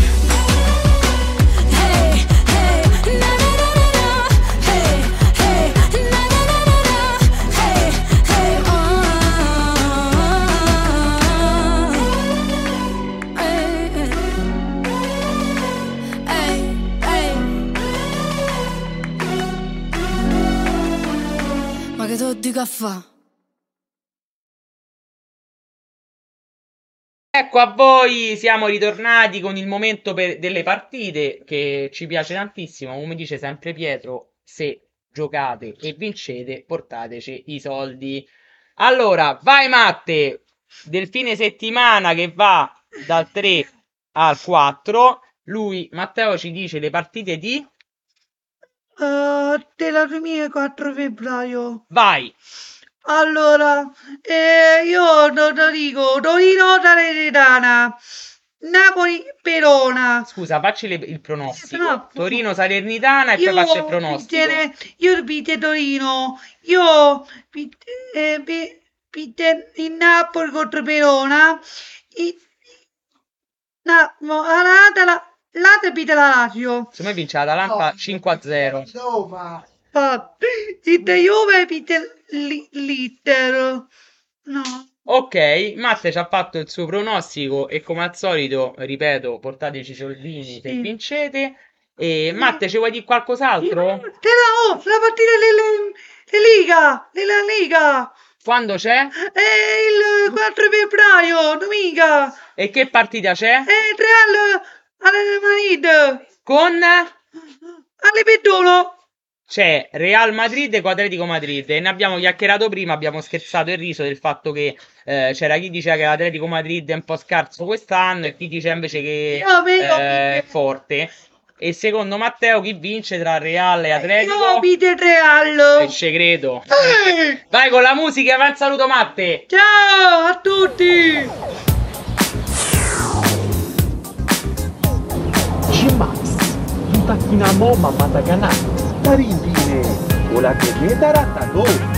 Hey, hey, na na na na na. Hey, hey, na na na na na. Hey, hey, oh. Hey, hey, hey. Ma che tu dica fa'? ecco a voi, siamo ritornati con il momento delle partite che ci piace tantissimo. Come dice sempre Pietro, se giocate e vincete, portateci i soldi. Allora, vai Matte, del fine settimana che va dal 3 al 4. Matteo ci dice le partite di... Della 2004 febbraio. Vai! Allora, io lo dico, Torino Salernitana, Napoli Verona. Scusa, facci il pronostico. No, Torino Salernitana e poi faccio il pronostico. Io vite Torino, io il Napoli contro Verona, l'Atalanta pite la Lazio. Secondo me vince l'Atalanta 5-0. Roma. Il Juve pite l'Inter. No. Ok, Matte ci ha fatto il suo pronostico e come al solito, ripeto, portateci i soldini se Sì. vincete. E Matte, ci vuoi dire qualcos'altro? La partita della Liga. Quando c'è? È il 4 febbraio, domenica. E che partita c'è? Real Madrid. Con? Alle 21. C'è Real Madrid con Atletico Madrid e ne abbiamo chiacchierato prima, abbiamo scherzato e riso del fatto che c'era chi diceva che l'Atletico Madrid è un po' scarso quest'anno e chi dice invece che è forte. E secondo Matteo chi vince tra Real e Atletico? Io pite Real. E ci credo. Vai con la musica, avanti, saluto Matte. Ciao a tutti. Cimax, Itakinamo Mamatagana, Tarindine, Ola que Taratado.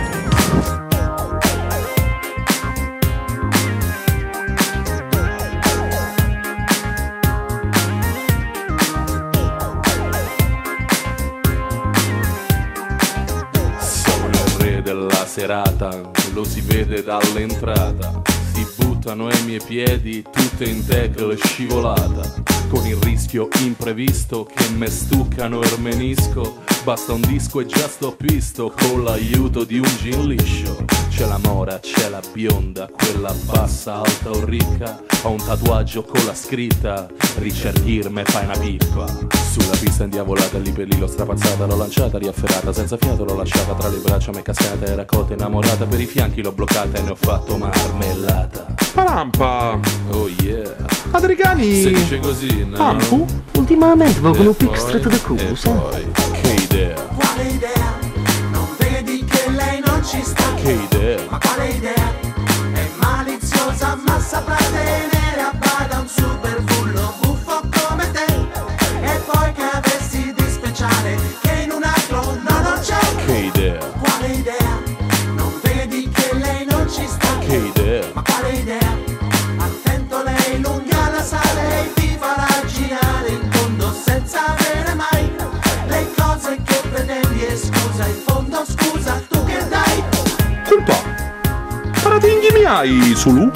Sono il re della serata, lo si vede dall'entrata. Si buttano ai miei piedi tutte in tackle scivolata. Con il rischio imprevisto che me stuccano il menisco. Basta un disco e già sto pisto con l'aiuto di un gin liscio. C'è la mora, c'è la bionda, quella bassa, alta o ricca. Ho un tatuaggio con la scritta Richard Gere me fai una pippa. Sulla pista indiavolata, lì per lì l'ho strapazzata, l'ho lanciata, riafferrata, senza fiato l'ho lasciata tra le braccia, m'è cascata, era cotta innamorata, per i fianchi l'ho bloccata e ne ho fatto marmellata. Parampa! Oh yeah! Adrigani! Si dice così, no? Pampu? Ultimamente va con un pic stretto da E culo, poi, che idea? Quale idea? Non vedi che lei non ci sta? Che idea? Ma quale idea? È maliziosa ma saprà tenere a bada un super bullo buffo come te. E poi che avessi di speciale che in un altro no non c'è. Che idea? Quale idea? Non vedi che lei non ci sta? Che idea? Ma quale idea? Attento, lei lunga la sale e ti farà girare in fondo senza avere mai le cose che pretendi. E scusa, in fondo scusa, tu che dai? Colpa! Paratinghi miei, Sulu?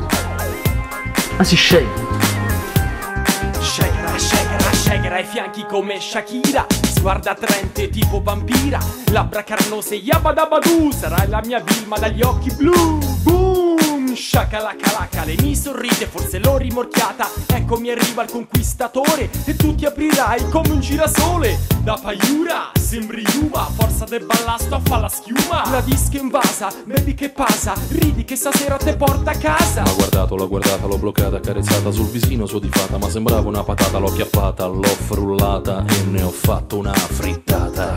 Ma si sceglie. Shakera, shakera, shakera ai fianchi come Shakira. Sguarda attraente tipo vampira. Labbra carnose, yabadabadu. Sarai la mia Vilma dagli occhi blu. Boom, shakalaka, lei mi sorride, forse l'ho rimorchiata. Eccomi arriva il conquistatore e tu ti aprirai come un girasole. Da paiura, sembri Yuma, forza del ballasto a fa la schiuma. La disca invasa, baby che pasa, ridi che stasera te porta a casa. L'ho guardata, l'ho bloccata, accarezzata sul visino sudifata, ma sembrava una patata, l'ho chiappata, l'ho frullata e ne ho fatto una frittata.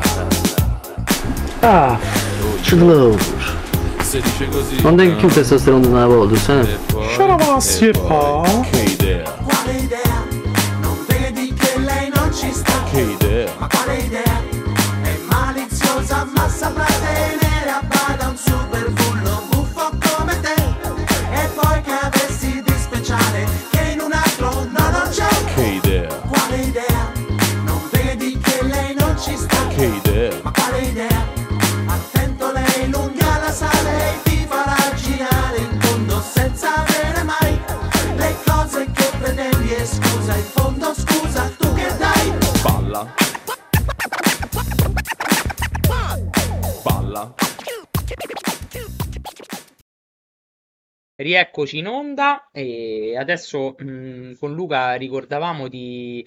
Ah, c'è dello. Se dice così, Non devi più testosterone una volta, E poi, Sciaravassi e poi. che idea? Quale idea? Non vedi che lei non ci sta? Che idea? Ma quale idea? È maliziosa ma saprà tenere a bada un super bullo buffo come te. E poi che avessi di speciale che in un altro no non c'è. Che idea? Quale idea? Non vedi che lei non ci sta? Che idea? Ma quale idea? Attento, lei lunga la sale e ti farà girare in fondo senza avere mai le cose che pretendi. E scusa, in fondo scusa, tu che dai? Balla. Balla. Rieccoci in onda e adesso con Luca ricordavamo di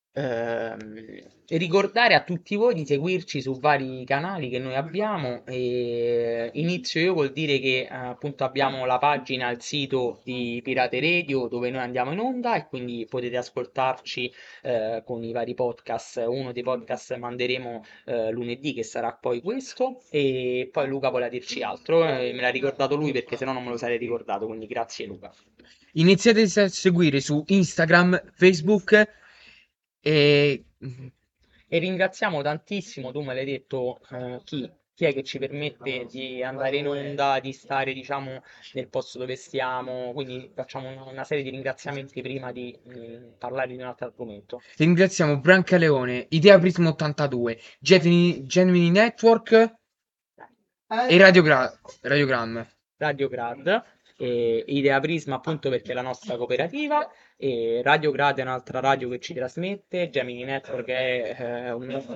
ricordare a tutti voi di seguirci su vari canali che noi abbiamo e inizio io col dire che appunto abbiamo la pagina, il sito di Pirate Radio dove noi andiamo in onda e quindi potete ascoltarci con i vari podcast. Uno dei podcast manderemo lunedì che sarà poi questo e poi Luca voleva dirci altro, me l'ha ricordato lui perché sennò non me lo sarei ricordato, quindi grazie Luca. Iniziate a seguire su Instagram, Facebook e E ringraziamo tantissimo, tu me l'hai detto, chi? chi è che ci permette di andare in onda, di stare, diciamo, nel posto dove stiamo. Quindi facciamo una serie di ringraziamenti prima di parlare di un altro argomento. Ringraziamo Brancaleone, Idea Prisma 82, Gemini Network e Radiogram. Radiograd, Idea Prisma appunto perché è la nostra cooperativa, e Radiograd è un'altra radio che ci trasmette, Gemini Network è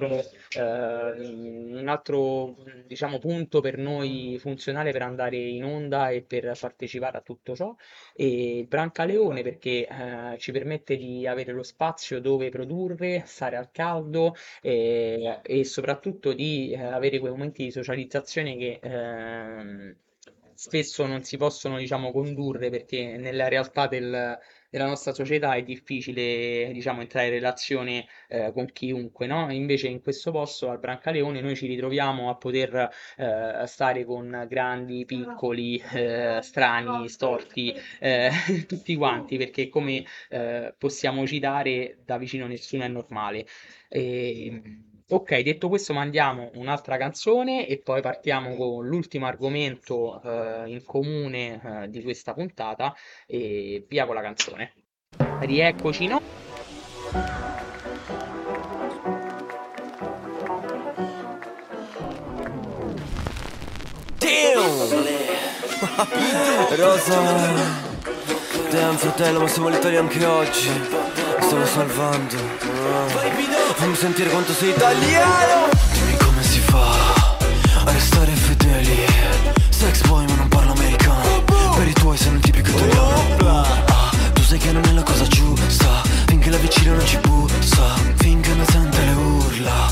un altro diciamo punto per noi funzionale per andare in onda e per partecipare a tutto ciò, e Brancaleone perché ci permette di avere lo spazio dove produrre, stare al caldo e soprattutto di avere quei momenti di socializzazione che spesso non si possono, diciamo, condurre perché nella realtà della nostra società è difficile, diciamo, entrare in relazione con chiunque, no? Invece in questo posto, al Brancaleone, noi ci ritroviamo a poter stare con grandi, piccoli, strani, storti, tutti quanti, perché come possiamo citare, da vicino nessuno è normale. Ok, detto questo, mandiamo un'altra canzone e poi partiamo con l'ultimo argomento in comune di questa puntata e via con la canzone. Rieccoci, no? Rosa, damn fratello, ma siamo all'Italia anche oggi. Mi stavo salvando. Fammi sentire quanto sei italiano. Dimmi come si fa a restare fedeli. Sex boy ma non parlo americano. Per i tuoi sei un tipico italiano. Tu sai che non è la cosa giusta. Finché la vicina non ci bussa, finché non sente le urla.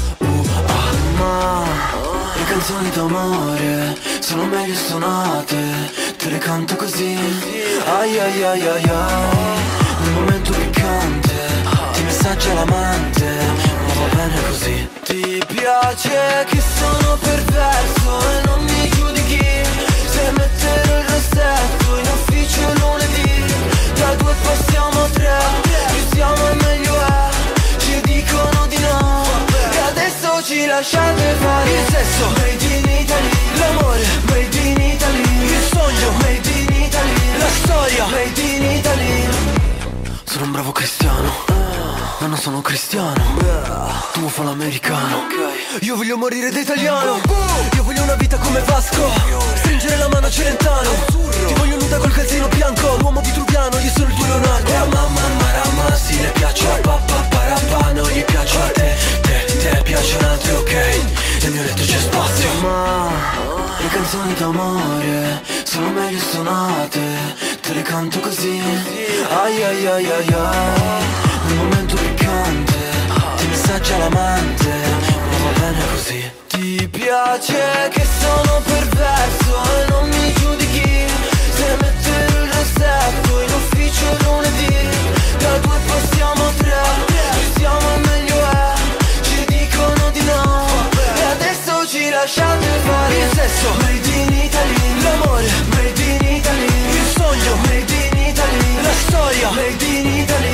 Ma le canzoni d'amore sono meglio suonate. Te le canto così. Ai ai ai ai ai. Nel momento piccante ti messaggia l'amante, ma va bene così. Ti piace che sono perverso e non mi giudichi. Se mettere il rossetto in ufficio lunedì, da due passiamo a tre, più siamo e meglio è. Ci dicono di no e adesso ci lasciate fare. Il sesso made in Italy, l'amore made in Italy, il sogno made in Italy, la storia made in Italy. Sono un bravo cristiano, ma non sono cristiano. Tu fa l'americano, io voglio morire da italiano. Io voglio una vita come Vasco, stringere la mano a Celentano. Ti voglio nuda col calzino bianco, l'uomo vitruviano, io sono il tuo Leonardo. E a mamma marama, sì le piace a papà parapà, non gli piace a te, te piacciono altri, ok. Nel mio letto c'è spazio. Ma le canzoni d'amore sono meglio suonate, te le canto così. Ai ai ai ai ai. Nel momento piccante ti messaggia l'amante, ma va bene così. Ti piace che sono perverso e non mi giudichi. Se mettere il rossetto in ufficio lunedì, da due passiamo a tre, più siamo e meglio è. Ci dicono di no e adesso ci lasciate fare. Il sesso made in Italy, l'amore made in Italy, il sogno made in Italy, la storia made in Italy.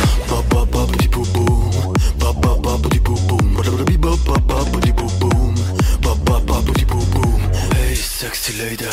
Hey sexy lady.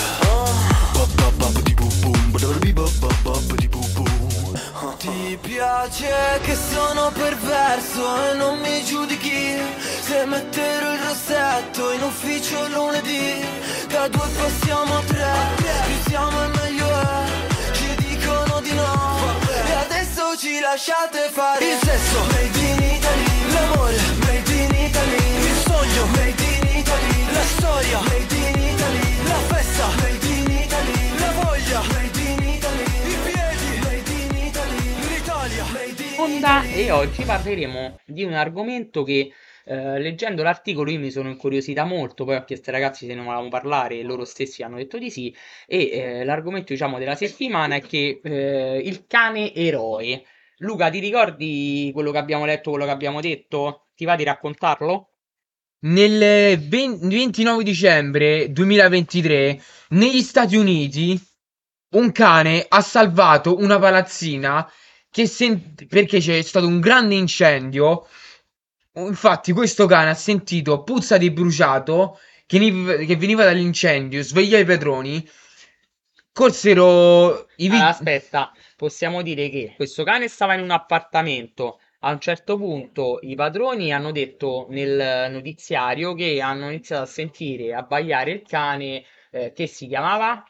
Ti piace che sono perverso e non mi giudichi. Se mettere il rossetto in ufficio lunedì, da due passiamo a tre, più siamo e meglio è. Ci dicono di no e adesso ci lasciate fare. Il sesso made in Italy, l'amore made in Italy, il sogno made in Italy, la storia made in Italy, la festa made in Italy, la voglia made in Italy, i piedi made in Italy, l'Italia made in Onda. E oggi parleremo di un argomento che leggendo l'articolo io mi sono incuriosita molto, poi ho chiesto ai ragazzi se ne volevamo parlare e loro stessi hanno detto di sì, e l'argomento diciamo della settimana è che il cane eroe. Luca, ti ricordi quello che abbiamo letto, quello che abbiamo detto? Ti va di raccontarlo? Nel 29 dicembre 2023 negli Stati Uniti un cane ha salvato una palazzina perché c'è stato un grande incendio. Infatti questo cane ha sentito puzza di bruciato che veniva dall'incendio, svegliò i padroni, corsero i Allora, aspetta, possiamo dire che questo cane stava in un appartamento. A un certo punto i padroni hanno detto nel notiziario che hanno iniziato a sentire abbaiare il cane che si chiamava?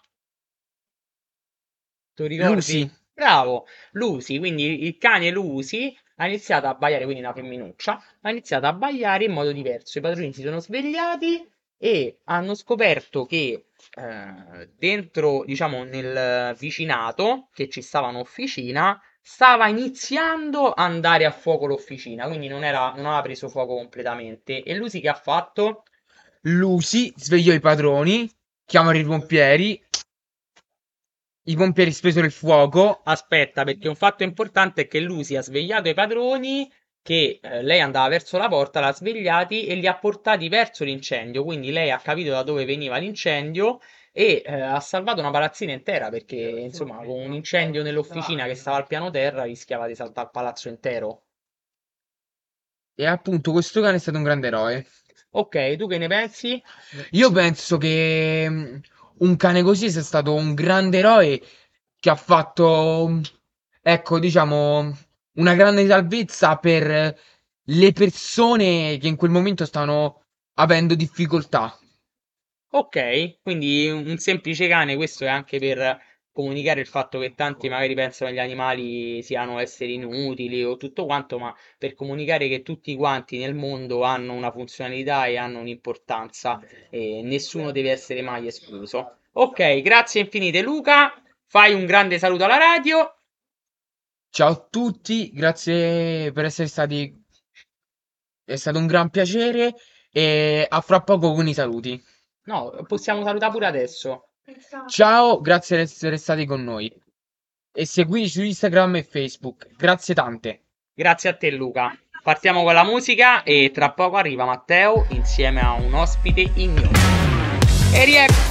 Tu ricordi? Lucy. Bravo, Lucy, quindi il cane Lucy ha iniziato a abbaiare, quindi una femminuccia, ha iniziato a abbaiare in modo diverso. I padroni si sono svegliati e hanno scoperto che dentro, diciamo, nel vicinato, che ci stava un'officina, stava iniziando a andare a fuoco l'officina, quindi non aveva preso fuoco completamente. E Lucy che ha fatto? Lucy svegliò i padroni, chiamò i pompieri. I pompieri spesero il fuoco. Aspetta, perché un fatto importante è che Lucy ha svegliato i padroni, che lei andava verso la porta, l'ha svegliati e li ha portati verso l'incendio, quindi lei ha capito da dove veniva l'incendio e ha salvato una palazzina intera, perché insomma con un incendio nell'officina che stava al piano terra rischiava di saltare il palazzo intero. E appunto questo cane è stato un grande eroe. Ok, tu che ne pensi? Io penso che un cane così sia stato un grande eroe che ha fatto, ecco, diciamo, una grande salvezza per le persone che in quel momento stavano avendo difficoltà. Ok, quindi un semplice cane, questo è anche per comunicare il fatto che tanti magari pensano che gli animali siano esseri inutili o tutto quanto, ma per comunicare che tutti quanti nel mondo hanno una funzionalità e hanno un'importanza e nessuno deve essere mai escluso. Ok, grazie infinite Luca, fai un grande saluto alla radio. Ciao a tutti, grazie per essere stati. È stato un gran piacere e a fra poco con i saluti. No, possiamo salutare pure adesso. Ciao, grazie di essere stati con noi. E seguiteci su Instagram e Facebook. Grazie tante. Grazie a te Luca. Partiamo con la musica e tra poco arriva Matteo insieme a un ospite ignoto. E riecco.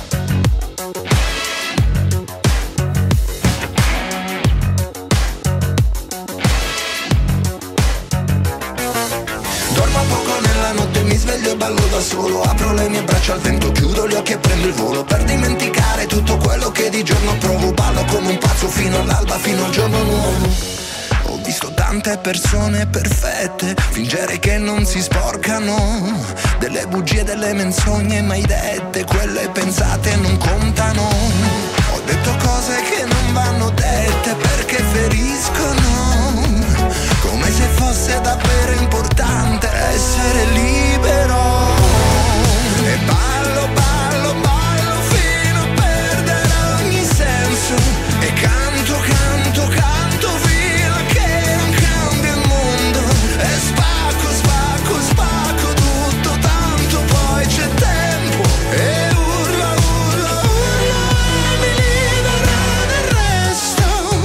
Dormo poco nella notte, mi sveglio e ballo da solo. Apro le mie braccia al vento, chiudo gli occhi e prendo il volo. Per dimenticare tutto quello che di giorno provo. Ballo come un pazzo fino all'alba, fino al giorno nuovo. Ho visto tante persone perfette fingere che non si sporcano. Delle bugie, delle menzogne mai dette, quelle pensate non contano. Ho detto cose che non vanno dette perché feriscono. Come se fosse davvero importante essere libero. E ballo, ballo, ballo fino a perdere ogni senso. E canto, canto, canto fino a che non cambia il mondo. E spacco, spacco, spacco tutto, tanto poi c'è tempo. E urla, urla, urla, mi libera del resto.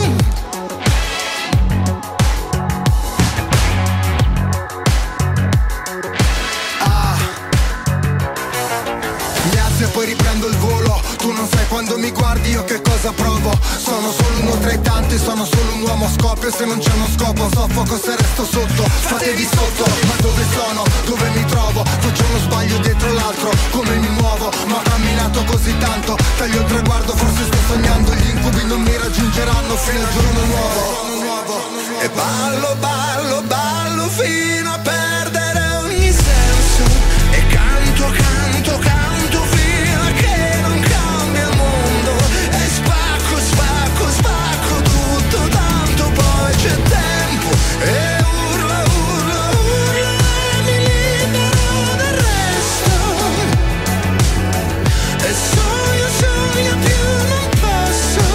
Mi alzo e poi riprendo il volo. Tu non sai quando mi guardi io che cosa provo. Sono solo uno tra i tanti, sono solo un uomo a scoppio. Se non c'è uno scopo soffoco se resto sotto. Fatevi sotto, ma dove sono? Dove mi trovo? Faccio uno sbaglio dietro l'altro, come mi muovo? Ma ho camminato così tanto, taglio il traguardo, forse sto sognando. Gli incubi non mi raggiungeranno fino al giorno nuovo. E ballo, ballo, ballo fino a perdere ogni senso. E canto, canto, canto fino a che non cambia il mondo. E spacco, spacco, spacco tutto, tanto poi c'è tempo. E urla, urla, urla, mi libero del resto. E sogno, sogno più non posso.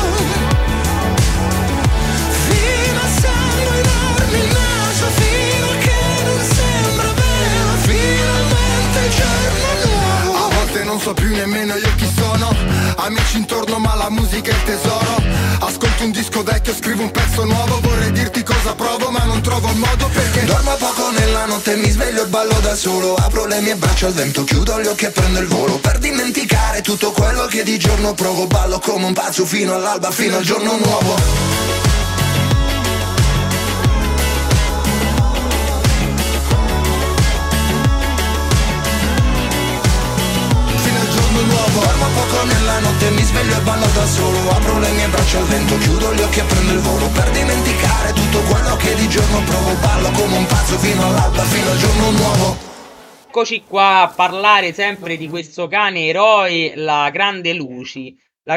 Fino a sanguinarmi il naso, fino a che non sembra vero. Finalmente il giorno nuovo. A volte non so più nemmeno io chi sono. Amici intorno ma la musica è il tesoro. Ascolto un disco vecchio, scrivo un pezzo nuovo. Vorrei dirti cosa provo ma non trovo il modo perché dormo poco nella notte, mi sveglio e ballo da solo. Apro le mie braccia al vento, chiudo gli occhi e prendo il volo. Per dimenticare tutto quello che di giorno provo. Ballo come un pazzo fino all'alba, fino al giorno nuovo. la notte mi sveglio e ballo da solo. Apro le mie braccia al vento, chiudo gli occhi e prendo il volo per dimenticare tutto quello che di giorno provo. Ballo come un pazzo fino all'alba, fino al giorno nuovo. Eccoci qua a parlare sempre di questo cane eroe, la grande Lucy.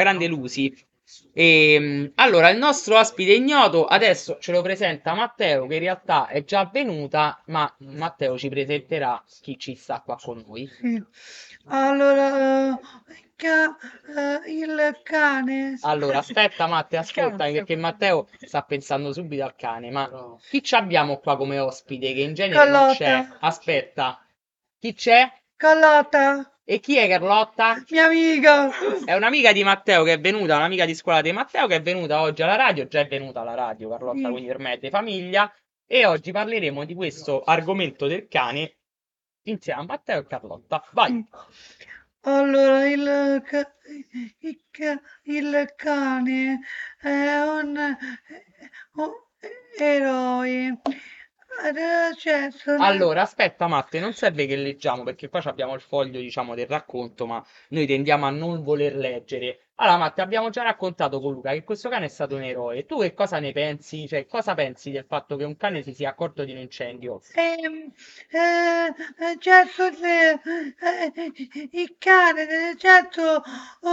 Allora, il nostro ospite ignoto adesso ce lo presenta Matteo, che in realtà è già venuta, ma Matteo ci presenterà chi ci sta qua con noi. Sì. Allora, il cane. Allora, aspetta Matteo, ascoltami, perché Matteo sta pensando subito al cane, ma chi ci abbiamo qua come ospite che in genere non Carlotta. c'è? Aspetta, chi c'è? Carlotta, E chi è Carlotta? mia amica. È un'amica di Matteo che è venuta, un'amica di scuola di Matteo che è venuta oggi alla radio, già è venuta alla radio Carlotta, Sì. quindi per me è di famiglia, e oggi parleremo di questo argomento del cane insieme a Matteo e Carlotta. Vai! Allora, il cane è un eroe. Cioè, Allora, aspetta Matte, non serve che leggiamo perché qua abbiamo il foglio, diciamo, del racconto, ma noi tendiamo a non voler leggere. Allora, Matte, abbiamo già raccontato con Luca che questo cane è stato un eroe. Tu che cosa ne pensi? Cioè, cosa pensi del fatto che un cane si sia accorto di un incendio? certo, il cane, certo,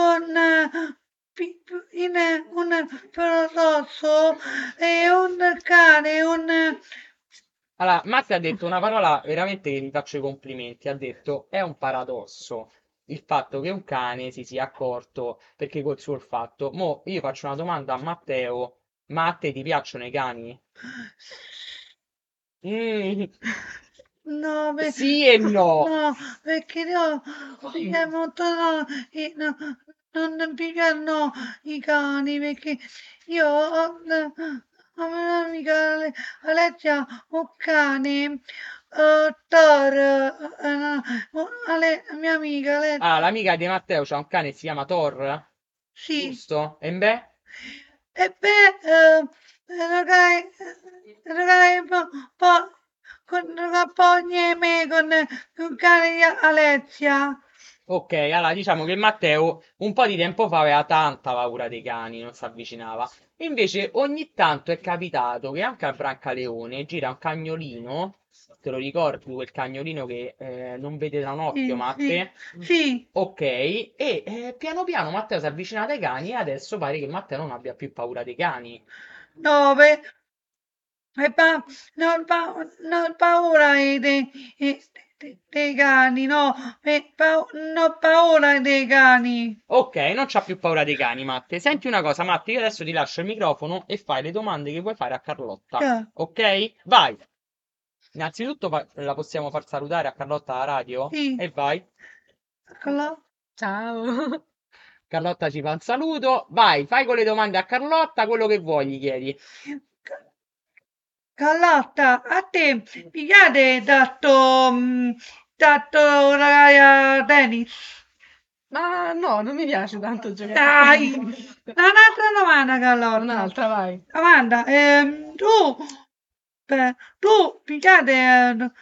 un paradosso è un cane, Allora, Matte ha detto una parola veramente che gli faccio i complimenti. Ha detto, è un paradosso il fatto che un cane si sia accorto perché col suo olfatto. Mo' io faccio una domanda a Matteo. Ma a te ti piacciono i cani? Mm. No, Sì e no. no, perché no, è molto no, non mi piacciono i cani, perché io ho un'amica Alessia, un cane, Thor, mia amica Alessia, Ah, l'amica di Matteo c'ha un cane che si chiama Thor? sì, Giusto? E beh? e beh, ragazzi, pogni me con un cane di Alessia. Ok, allora diciamo che Matteo un po' di tempo fa aveva tanta paura dei cani, non si avvicinava. Invece ogni tanto è capitato che anche a Brancaleone gira un cagnolino, te lo ricordi quel cagnolino che non vede da un occhio, Sì, Matte? sì. Ok, e piano piano Matteo si è avvicinato ai cani e adesso pare che Matteo non abbia più paura dei cani. No, non paura dei cani, no, non paura dei cani. Ok, non c'ha più paura dei cani, Matte. Senti una cosa, Matte, io adesso ti lascio il microfono e fai le domande che vuoi fare a Carlotta. Ciao. Ok? Vai! Innanzitutto la possiamo far salutare a Carlotta alla radio? Sì. E vai. Ciao. Carlotta ci fa un saluto. Vai, fai con le domande a Carlotta quello che vuoi, gli chiedi. Carlotta, a te pigliate dato ragazzi a tennis? Ma no, non mi piace tanto giocare. Dai, un'altra domanda, Carlotta. Un'altra, vai. Amanda, tu pigliate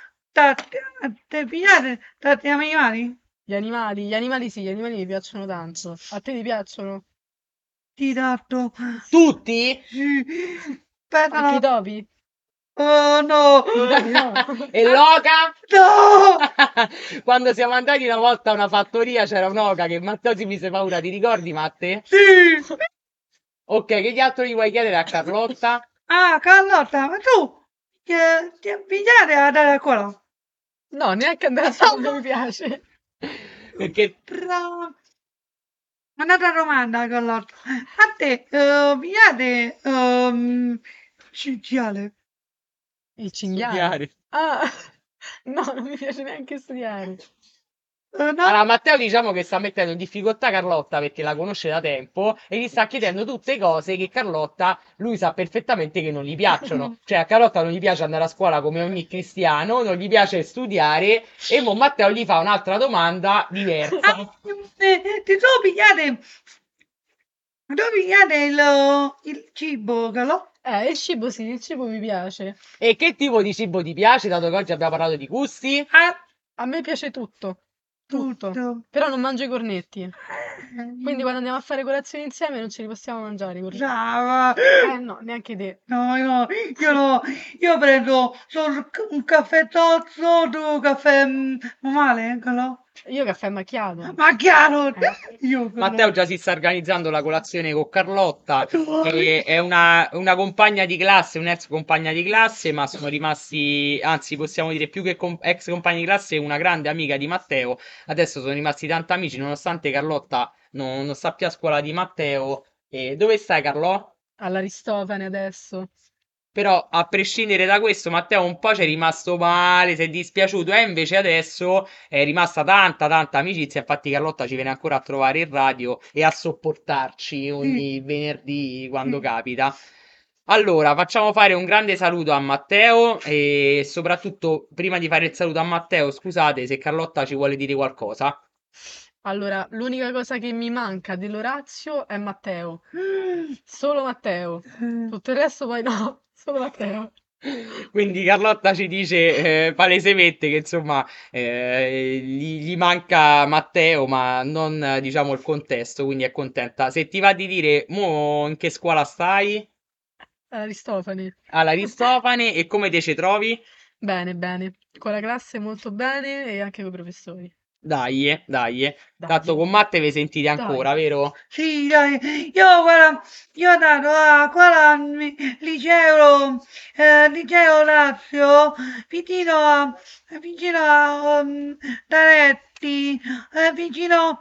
tanti animali? Gli animali sì, gli animali mi piacciono tanto. A te ti piacciono? Ti dato. Tutti? Sì. Aspetta, Anche i no. topi? Oh no! E l'oca? No! Quando siamo andati una volta a una fattoria c'era un'oca che Matteo si mise paura, ti ricordi Matte? Sì! Ok, che gli altri gli vuoi chiedere a Carlotta? Ah, Carlotta, ma tu ti pigliate ad andare a scuola? No, neanche andare a scuola non mi piace. Perché Un'altra domanda, Carlotta. A te pigliate cinghiale? Il cinghiale? Studiare. Ah, no, non mi piace neanche studiare. No? Allora, Matteo diciamo che sta mettendo in difficoltà Carlotta perché la conosce da tempo e gli sta chiedendo tutte cose che Carlotta, lui sa perfettamente che non gli piacciono. Cioè a Carlotta non gli piace andare a scuola come ogni cristiano, non gli piace studiare e mo Matteo gli fa un'altra domanda diversa. Tu pigliate il cibo, Carlotta? Il cibo sì, il cibo mi piace. E che tipo di cibo ti piace, dato che oggi abbiamo parlato di gusti? A me piace tutto. Tutto. Però non mangio i cornetti. Quindi quando andiamo a fare colazione insieme non ce li possiamo mangiare, corretto? Brava! No, neanche te. No, io prendo solo un caffè tozzo, tu caffè normale, quello? Io caffè macchiato. Macchiato! Io Matteo già si sta organizzando la colazione con Carlotta, che è una compagna di classe, un'ex compagna di classe, ma sono rimasti, anzi possiamo dire più che ex compagni di classe, una grande amica di Matteo. Adesso sono rimasti tanti amici, nonostante Carlotta non sta più a scuola di Matteo. E dove stai, Carlo? All'Aristofane adesso. Però a prescindere da questo, Matteo un po' ci è rimasto male, si è dispiaciuto, e invece adesso è rimasta tanta amicizia. Infatti Carlotta ci viene ancora a trovare in radio e a sopportarci ogni venerdì quando capita. Allora, facciamo fare un grande saluto a Matteo e soprattutto, prima di fare il saluto a Matteo, scusate se Carlotta ci vuole dire qualcosa. Allora, l'unica cosa che mi manca dell'Orazio è Matteo. Solo Matteo. Tutto il resto poi no, solo Matteo. Quindi Carlotta ci dice palesemente che insomma gli manca Matteo, ma non diciamo il contesto, quindi è contenta. Se ti va di dire, mo in che scuola stai? Aristofane. All'Aristofane, e come te ci trovi? Bene. Con la classe molto bene e anche con i professori. Dai. Tanto con Matte vi sentite ancora, vero? Sì, dai, io ho dato a 4 anni liceo Lazio, vicino a Daretti, vicino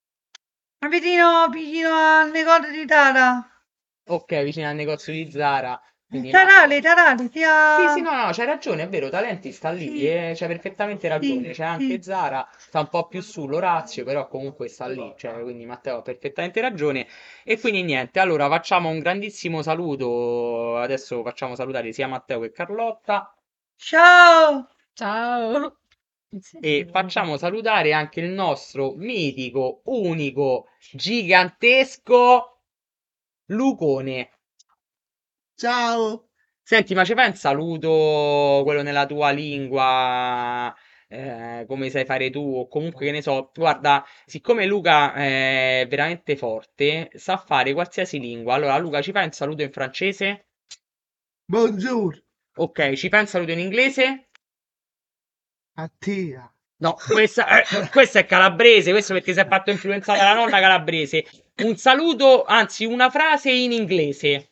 al negozio di Tara. Ok, vicino al negozio di Zara. Quindi Tarale, Sì, no, c'hai ragione, è vero, Talenti sta lì, c'hai perfettamente ragione, c'è anche Zara, sta un po' più sull'Orazio, però comunque sta lì, cioè, quindi Matteo ha perfettamente ragione. E quindi niente, allora facciamo un grandissimo saluto, adesso facciamo salutare sia Matteo che Carlotta. Ciao! Ciao! E facciamo salutare anche il nostro mitico, unico, gigantesco Lucone. Ciao! Senti, ma ci fai un saluto, quello nella tua lingua, come sai fare tu, o comunque che ne so, guarda, siccome Luca è veramente forte, sa fare qualsiasi lingua. Allora, Luca, ci fai un saluto in francese? Bonjour! Ok, ci fai un saluto in inglese? Attia! No, questa è calabrese, questo perché si è fatto influenzare dalla nonna calabrese. Un saluto, anzi, una frase in inglese.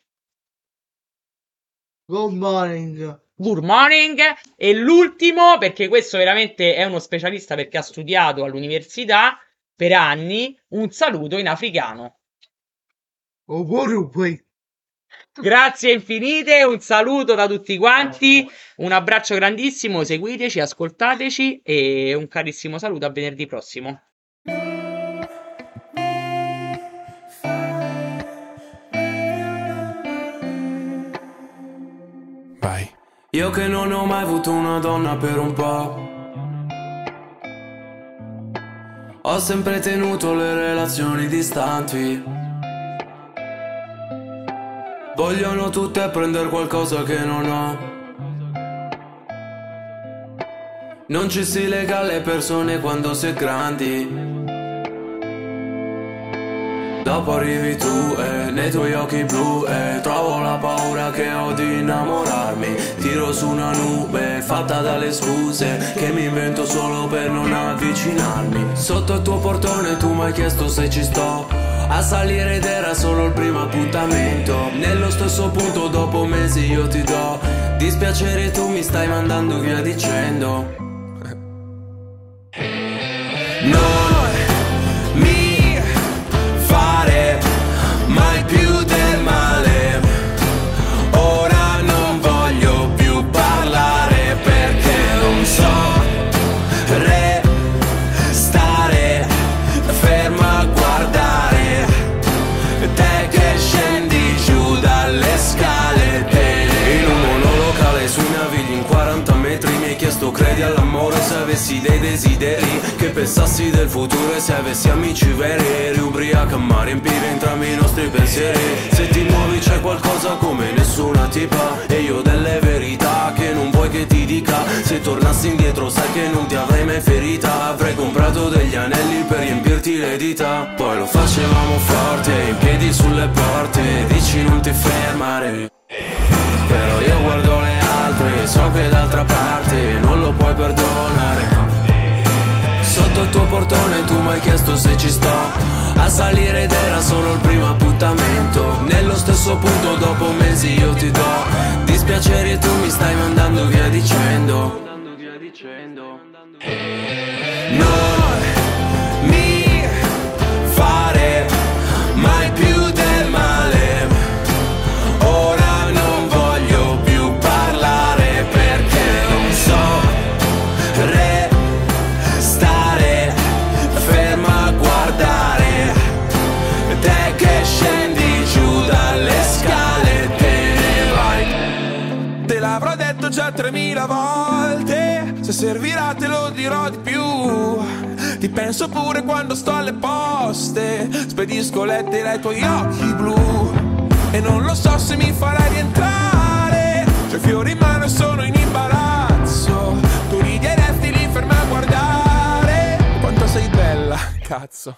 Good morning! Good morning. E l'ultimo, perché questo veramente è uno specialista perché ha studiato all'università per anni, un saluto in africano. Grazie infinite, un saluto da tutti quanti, un abbraccio grandissimo, seguiteci, ascoltateci e un carissimo saluto a venerdì prossimo. Vai. Io che non ho mai avuto una donna per un po', ho sempre tenuto le relazioni distanti. Vogliono tutte prendere qualcosa che non ho. Non ci si lega alle persone quando si è grandi. Dopo arrivi tu e nei tuoi occhi blu e trovo la paura che ho di innamorarmi. Tiro su una nube fatta dalle scuse che mi invento solo per non avvicinarmi. Sotto il tuo portone tu mi hai chiesto se ci sto a salire ed era solo il primo appuntamento. Nello stesso punto dopo mesi io ti do dispiacere, tu mi stai mandando via dicendo non mi fare mai più del male. Ora non voglio più parlare perché non so restare ferma a guardare te che scendi giù dalle scale. In un monolocale sui navigli in 40 metri mi hai chiesto credi all'amore, se avessi dei desideri, che pensassi del futuro e se avessi amici veri. Eri ubriaca ma riempivi entrambi i nostri pensieri. Se ti muovi c'è qualcosa come nessuna tipa e io delle verità che non vuoi che ti dica. Se tornassi indietro sai che non ti avrei mai ferita. Avrei comprato degli anelli per riempirti metterti le dita. Poi lo facevamo forte, in piedi sulle porte, dici non ti fermare. Però io guardo le altre, so che d'altra parte non lo puoi perdonare. Sotto il tuo portone tu mi hai chiesto se ci sto a salire ed era solo il primo appuntamento. Nello stesso punto dopo mesi io ti do dispiaceri e tu mi stai mandando via dicendo non mi fare mai più del male. Ora non voglio più parlare perché non so restare ferma a guardare te che scendi giù dalle scale e te ne vai. Te l'avrò detto già 3000 volte, se servirà te lo dirò di più. Ti penso pure quando sto alle poste, spedisco lettere ai tuoi occhi blu. E non lo so se mi farai rientrare, c'ho i fiori in mano e sono in imbarazzo. Tu rideresti lì ferma a guardare quanto sei bella, cazzo.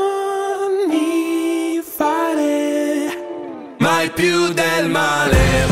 Non mi fare mai più del male.